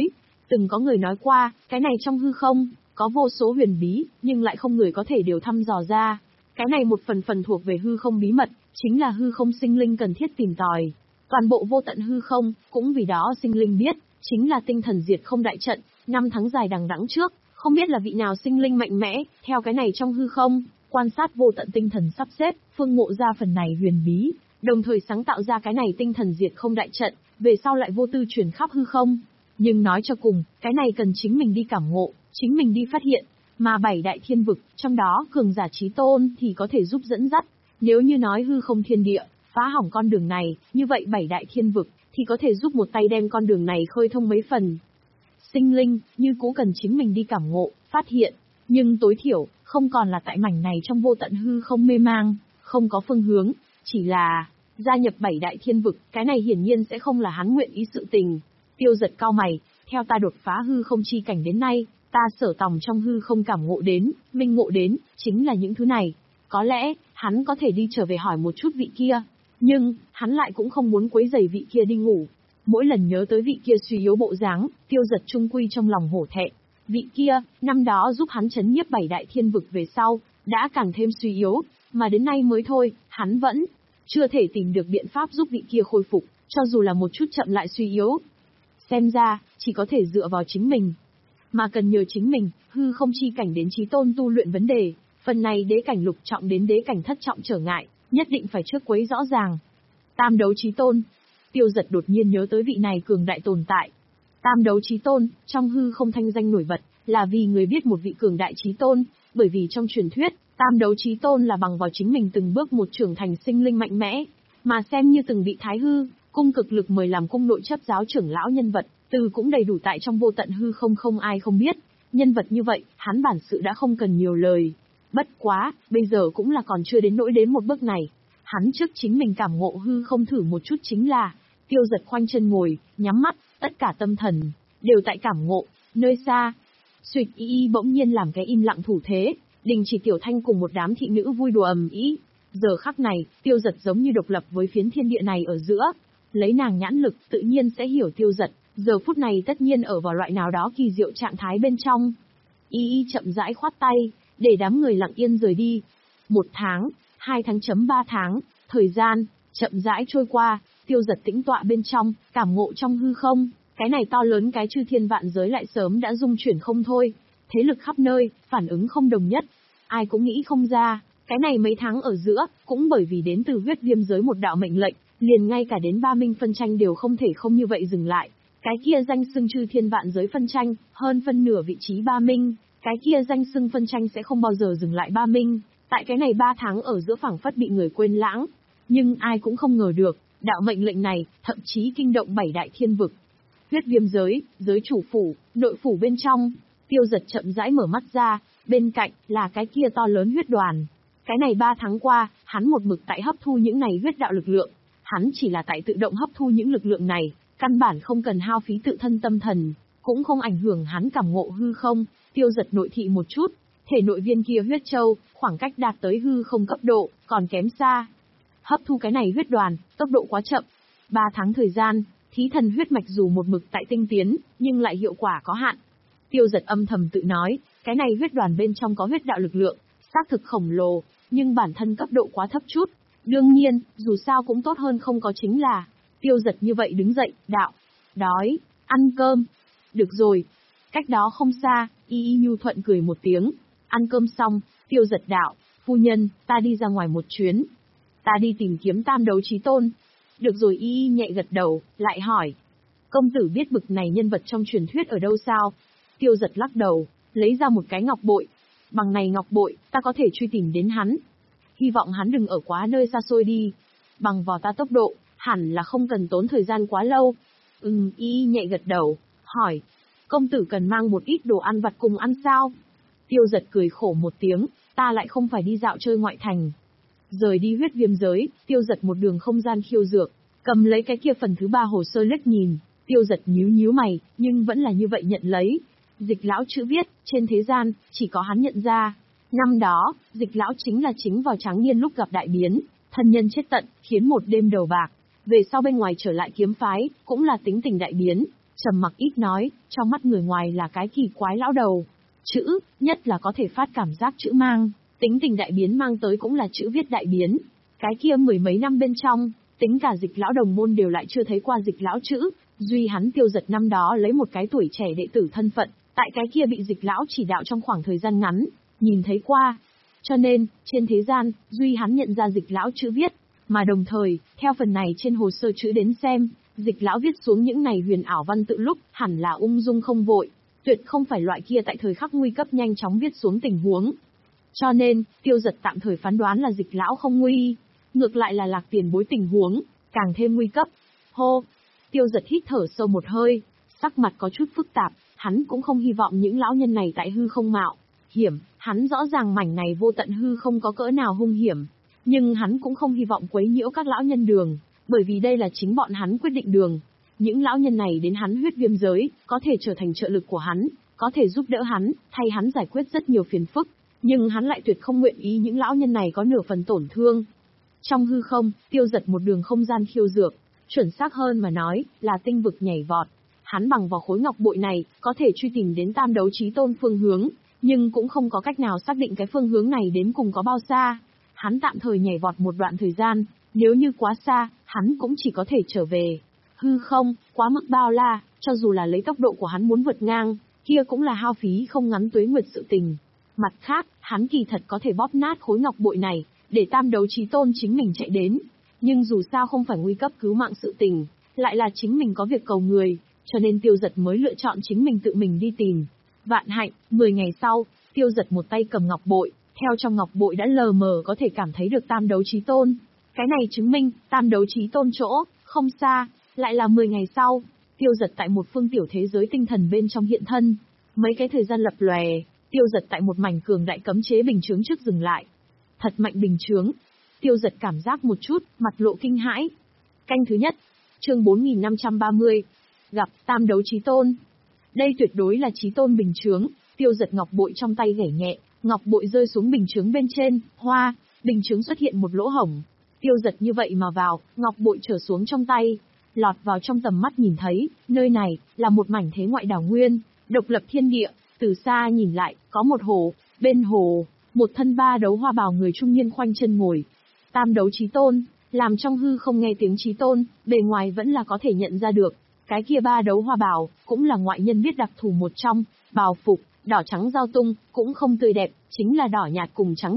Từng có người nói qua, cái này trong hư không, có vô số huyền bí, nhưng lại không người có thể đều thăm dò ra. Cái này một phần phần thuộc về hư không bí mật, chính là hư không sinh linh cần thiết tìm tòi. Toàn bộ vô tận hư không, cũng vì đó sinh linh biết, chính là tinh thần diệt không đại trận, năm tháng dài đằng đẵng trước, không biết là vị nào sinh linh mạnh mẽ, theo cái này trong hư không, quan sát vô tận tinh thần sắp xếp, phương ngộ ra phần này huyền bí, đồng thời sáng tạo ra cái này tinh thần diệt không đại trận, về sau lại vô tư truyền khắp hư không. Nhưng nói cho cùng, cái này cần chính mình đi cảm ngộ, chính mình đi phát hiện, mà bảy đại thiên vực, trong đó cường giả chí tôn thì có thể giúp dẫn dắt. Nếu như nói hư không thiên địa, phá hỏng con đường này, như vậy bảy đại thiên vực thì có thể giúp một tay đem con đường này khơi thông mấy phần. Sinh linh, như cũ cần chính mình đi cảm ngộ, phát hiện, nhưng tối thiểu, không còn là tại mảnh này trong vô tận hư không mê mang, không có phương hướng, chỉ là gia nhập bảy đại thiên vực, cái này hiển nhiên sẽ không là hắn nguyện ý sự tình. Tiêu Giật cau mày, theo ta đột phá hư không chi cảnh đến nay, ta sở tòng trong hư không cảm ngộ đến, minh ngộ đến, chính là những thứ này. Có lẽ, hắn có thể đi trở về hỏi một chút vị kia, nhưng, hắn lại cũng không muốn quấy rầy vị kia đi ngủ. Mỗi lần nhớ tới vị kia suy yếu bộ dáng, Tiêu Giật trung quy trong lòng hổ thẹn. Vị kia, năm đó giúp hắn chấn nhiếp bảy đại thiên vực về sau, đã càng thêm suy yếu, mà đến nay mới thôi, hắn vẫn chưa thể tìm được biện pháp giúp vị kia khôi phục, cho dù là một chút chậm lại suy yếu. Xem ra, chỉ có thể dựa vào chính mình. Mà cần nhờ chính mình, hư không chi cảnh đến chí tôn tu luyện vấn đề, phần này đế cảnh lục trọng đến đế cảnh thất trọng trở ngại, nhất định phải trước quấy rõ ràng. Tam đấu chí tôn. Tiêu Giật đột nhiên nhớ tới vị này cường đại tồn tại. Tam đấu chí tôn, trong hư không thanh danh nổi bật, là vì người biết một vị cường đại chí tôn, bởi vì trong truyền thuyết, tam đấu chí tôn là bằng vào chính mình từng bước một trưởng thành sinh linh mạnh mẽ, mà xem như từng bị Thái Hư, cung cực lực mời làm cung nội chấp giáo trưởng lão nhân vật, từ cũng đầy đủ tại trong vô tận hư không không ai không biết. Nhân vật như vậy, hắn bản sự đã không cần nhiều lời. Bất quá, bây giờ cũng là còn chưa đến nỗi đến một bước này. Hắn trước chính mình cảm ngộ hư không thử một chút chính là, Tiêu Giật khoanh chân ngồi, nhắm mắt, tất cả tâm thần, đều tại cảm ngộ, nơi xa. Xuỵt y y bỗng nhiên làm cái im lặng thủ thế, đình chỉ Tiểu Thanh cùng một đám thị nữ vui đùa ầm ĩ. Giờ khắc này, Tiêu Giật giống như độc lập với phiến thiên địa này ở giữa. Lấy nàng nhãn lực, tự nhiên sẽ hiểu Tiêu Giật, giờ phút này tất nhiên ở vào loại nào đó kỳ diệu trạng thái bên trong. Y y chậm rãi khoát tay, để đám người lặng yên rời đi. Một tháng, hai tháng chấm ba tháng, thời gian, chậm rãi trôi qua, Tiêu Giật tĩnh tọa bên trong, cảm ngộ trong hư không, cái này to lớn cái chư thiên vạn giới lại sớm đã dung chuyển không thôi. Thế lực khắp nơi, phản ứng không đồng nhất. Ai cũng nghĩ không ra, cái này mấy tháng ở giữa, cũng bởi vì đến từ huyết viêm giới một đạo mệnh lệnh, liền ngay cả đến ba minh phân tranh đều không thể không như vậy dừng lại. Cái kia danh xưng chư thiên vạn giới phân tranh, hơn phân nửa vị trí ba minh, cái kia danh xưng phân tranh sẽ không bao giờ dừng lại ba minh, tại cái này ba tháng ở giữa phảng phất bị người quên lãng. Nhưng ai cũng không ngờ được, đạo mệnh lệnh này, thậm chí kinh động bảy đại thiên vực. Huyết viêm giới, giới chủ phủ, nội phủ bên trong, Tiêu Giật chậm rãi mở mắt ra, bên cạnh, là cái kia to lớn huyết đoàn. Cái này ba tháng qua, hắn một mực tại hấp thu những này huyết đạo lực lượng. Hắn chỉ là tại tự động hấp thu những lực lượng này, căn bản không cần hao phí tự thân tâm thần, cũng không ảnh hưởng hắn cảm ngộ hư không. Tiêu Giật nội thị một chút, thể nội viên kia huyết châu, khoảng cách đạt tới hư không cấp độ, còn kém xa. Hấp thu cái này huyết đoàn, tốc độ quá chậm. Ba tháng thời gian, thí thần huyết mạch dù một mực tại tinh tiến, nhưng lại hiệu quả có hạn. Tiêu Giật âm thầm tự nói, cái này huyết đoàn bên trong có huyết đạo lực lượng, xác thực khổng lồ, nhưng bản thân cấp độ quá thấp chút. Đương nhiên, dù sao cũng tốt hơn không có chính là. Tiêu Giật như vậy đứng dậy, đạo, đói, ăn cơm. Được rồi. Cách đó không xa, Y Y nhu thuận cười một tiếng. Ăn cơm xong, Tiêu Giật đạo, phu nhân, ta đi ra ngoài một chuyến. Ta đi tìm kiếm tam đấu chí tôn. Được rồi. Y Y nhẹ gật đầu, lại hỏi. Công tử biết bực này nhân vật trong truyền thuyết ở đâu sao? Tiêu Giật lắc đầu, lấy ra một cái ngọc bội. Bằng này ngọc bội, ta có thể truy tìm đến hắn. Hy vọng hắn đừng ở quá nơi xa xôi đi. Bằng vào ta tốc độ, hẳn là không cần tốn thời gian quá lâu. Ừm, Y Y nhẹ gật đầu, hỏi. Công tử cần mang một ít đồ ăn vặt cùng ăn sao? Tiêu Giật cười khổ một tiếng, ta lại không phải đi dạo chơi ngoại thành. Rời đi huyết viêm giới, Tiêu Giật một đường không gian khiêu dược, cầm lấy cái kia phần thứ ba hồ sơ liếc nhìn. Tiêu Giật nhíu nhíu mày, nhưng vẫn là như vậy nhận lấy. Dịch lão chữ viết, trên thế gian, chỉ có hắn nhận ra. Năm đó, Dịch lão chính là chính vào tráng niên lúc gặp đại biến, thân nhân chết tận, khiến một đêm đầu bạc. Về sau bên ngoài trở lại kiếm phái, cũng là tính tình đại biến. trầm mặc ít nói, trong mắt người ngoài là cái kỳ quái lão đầu. Chữ, nhất là có thể phát cảm giác chữ mang, tính tình đại biến mang tới cũng là chữ viết đại biến. Cái kia mười mấy năm bên trong, tính cả Dịch lão đồng môn đều lại chưa thấy qua Dịch lão chữ, duy hắn Tiêu Giật năm đó lấy một cái tuổi trẻ đệ tử thân phận, tại cái kia bị Dịch lão chỉ đạo trong khoảng thời gian ngắn, nhìn thấy qua. Cho nên, trên thế gian, duy hắn nhận ra Dịch lão chữ viết, mà đồng thời, theo phần này trên hồ sơ chữ đến xem, Dịch lão viết xuống những này huyền ảo văn tự lúc, hẳn là ung dung không vội, tuyệt không phải loại kia tại thời khắc nguy cấp nhanh chóng viết xuống tình huống. Cho nên, Tiêu Giật tạm thời phán đoán là Dịch lão không nguy, ngược lại là Lạc tiền bối tình huống, càng thêm nguy cấp. Hô! Tiêu Giật hít thở sâu một hơi, sắc mặt có chút phức tạp, hắn cũng không hy vọng những lão nhân này tại hư không mạo hiểm, hắn rõ ràng mảnh này vô tận hư không có cỡ nào hung hiểm, nhưng hắn cũng không hy vọng quấy nhiễu các lão nhân đường, bởi vì đây là chính bọn hắn quyết định đường. Những lão nhân này đến hắn huyết viêm giới, có thể trở thành trợ lực của hắn, có thể giúp đỡ hắn, thay hắn giải quyết rất nhiều phiền phức, nhưng hắn lại tuyệt không nguyện ý những lão nhân này có nửa phần tổn thương. Trong hư không, Tiêu Giật một đường không gian khiêu dược, chuẩn xác hơn mà nói, là tinh vực nhảy vọt. Hắn bằng vào khối ngọc bội này, có thể truy tìm đến Tam Đấu Chí Tôn phương hướng, nhưng cũng không có cách nào xác định cái phương hướng này đến cùng có bao xa. Hắn tạm thời nhảy vọt một đoạn thời gian, nếu như quá xa, hắn cũng chỉ có thể trở về. Hư không, quá mức bao la, cho dù là lấy tốc độ của hắn muốn vượt ngang, kia cũng là hao phí không ngắn tuế nguyệt sự tình. Mặt khác, hắn kỳ thật có thể bóp nát khối ngọc bội này, để Tam Đấu Chí Tôn chính mình chạy đến. Nhưng dù sao không phải nguy cấp cứu mạng sự tình, lại là chính mình có việc cầu người, cho nên Tiêu Giật mới lựa chọn chính mình tự mình đi tìm. Vạn hạnh, mười ngày sau, Tiêu Giật một tay cầm ngọc bội, theo trong ngọc bội đã lờ mờ có thể cảm thấy được Tam Đấu Chí Tôn. Cái này chứng minh, Tam Đấu Chí Tôn chỗ, không xa, lại là mười ngày sau, Tiêu Giật tại một phương tiểu thế giới tinh thần bên trong hiện thân. Mấy cái thời gian lập lòe, Tiêu Giật tại một mảnh cường đại cấm chế bình chướng trước dừng lại. Thật mạnh bình chướng. Tiêu Giật cảm giác một chút, mặt lộ kinh hãi. Canh thứ nhất, chương bốn nghìn năm trăm ba mươi, gặp Tam Đấu Chí Tôn. Đây tuyệt đối là Chí Tôn bình chướng. Tiêu Giật ngọc bội trong tay gảy nhẹ, ngọc bội rơi xuống bình chướng bên trên, hoa, bình chướng xuất hiện một lỗ hổng. Tiêu Giật như vậy mà vào, ngọc bội trở xuống trong tay, lọt vào trong tầm mắt nhìn thấy, nơi này là một mảnh thế ngoại đảo nguyên, độc lập thiên địa. Từ xa nhìn lại, có một hồ, bên hồ, một thân ba đấu hoa bào người trung niên khoanh chân ngồi. Tam Đấu Chí Tôn, làm trong hư không nghe tiếng Chí Tôn, bề ngoài vẫn là có thể nhận ra được. Cái kia ba đấu hoa bào, cũng là ngoại nhân biết đặc thù một trong, bào phục, đỏ trắng giao tung, cũng không tươi đẹp, chính là đỏ nhạt cùng trắng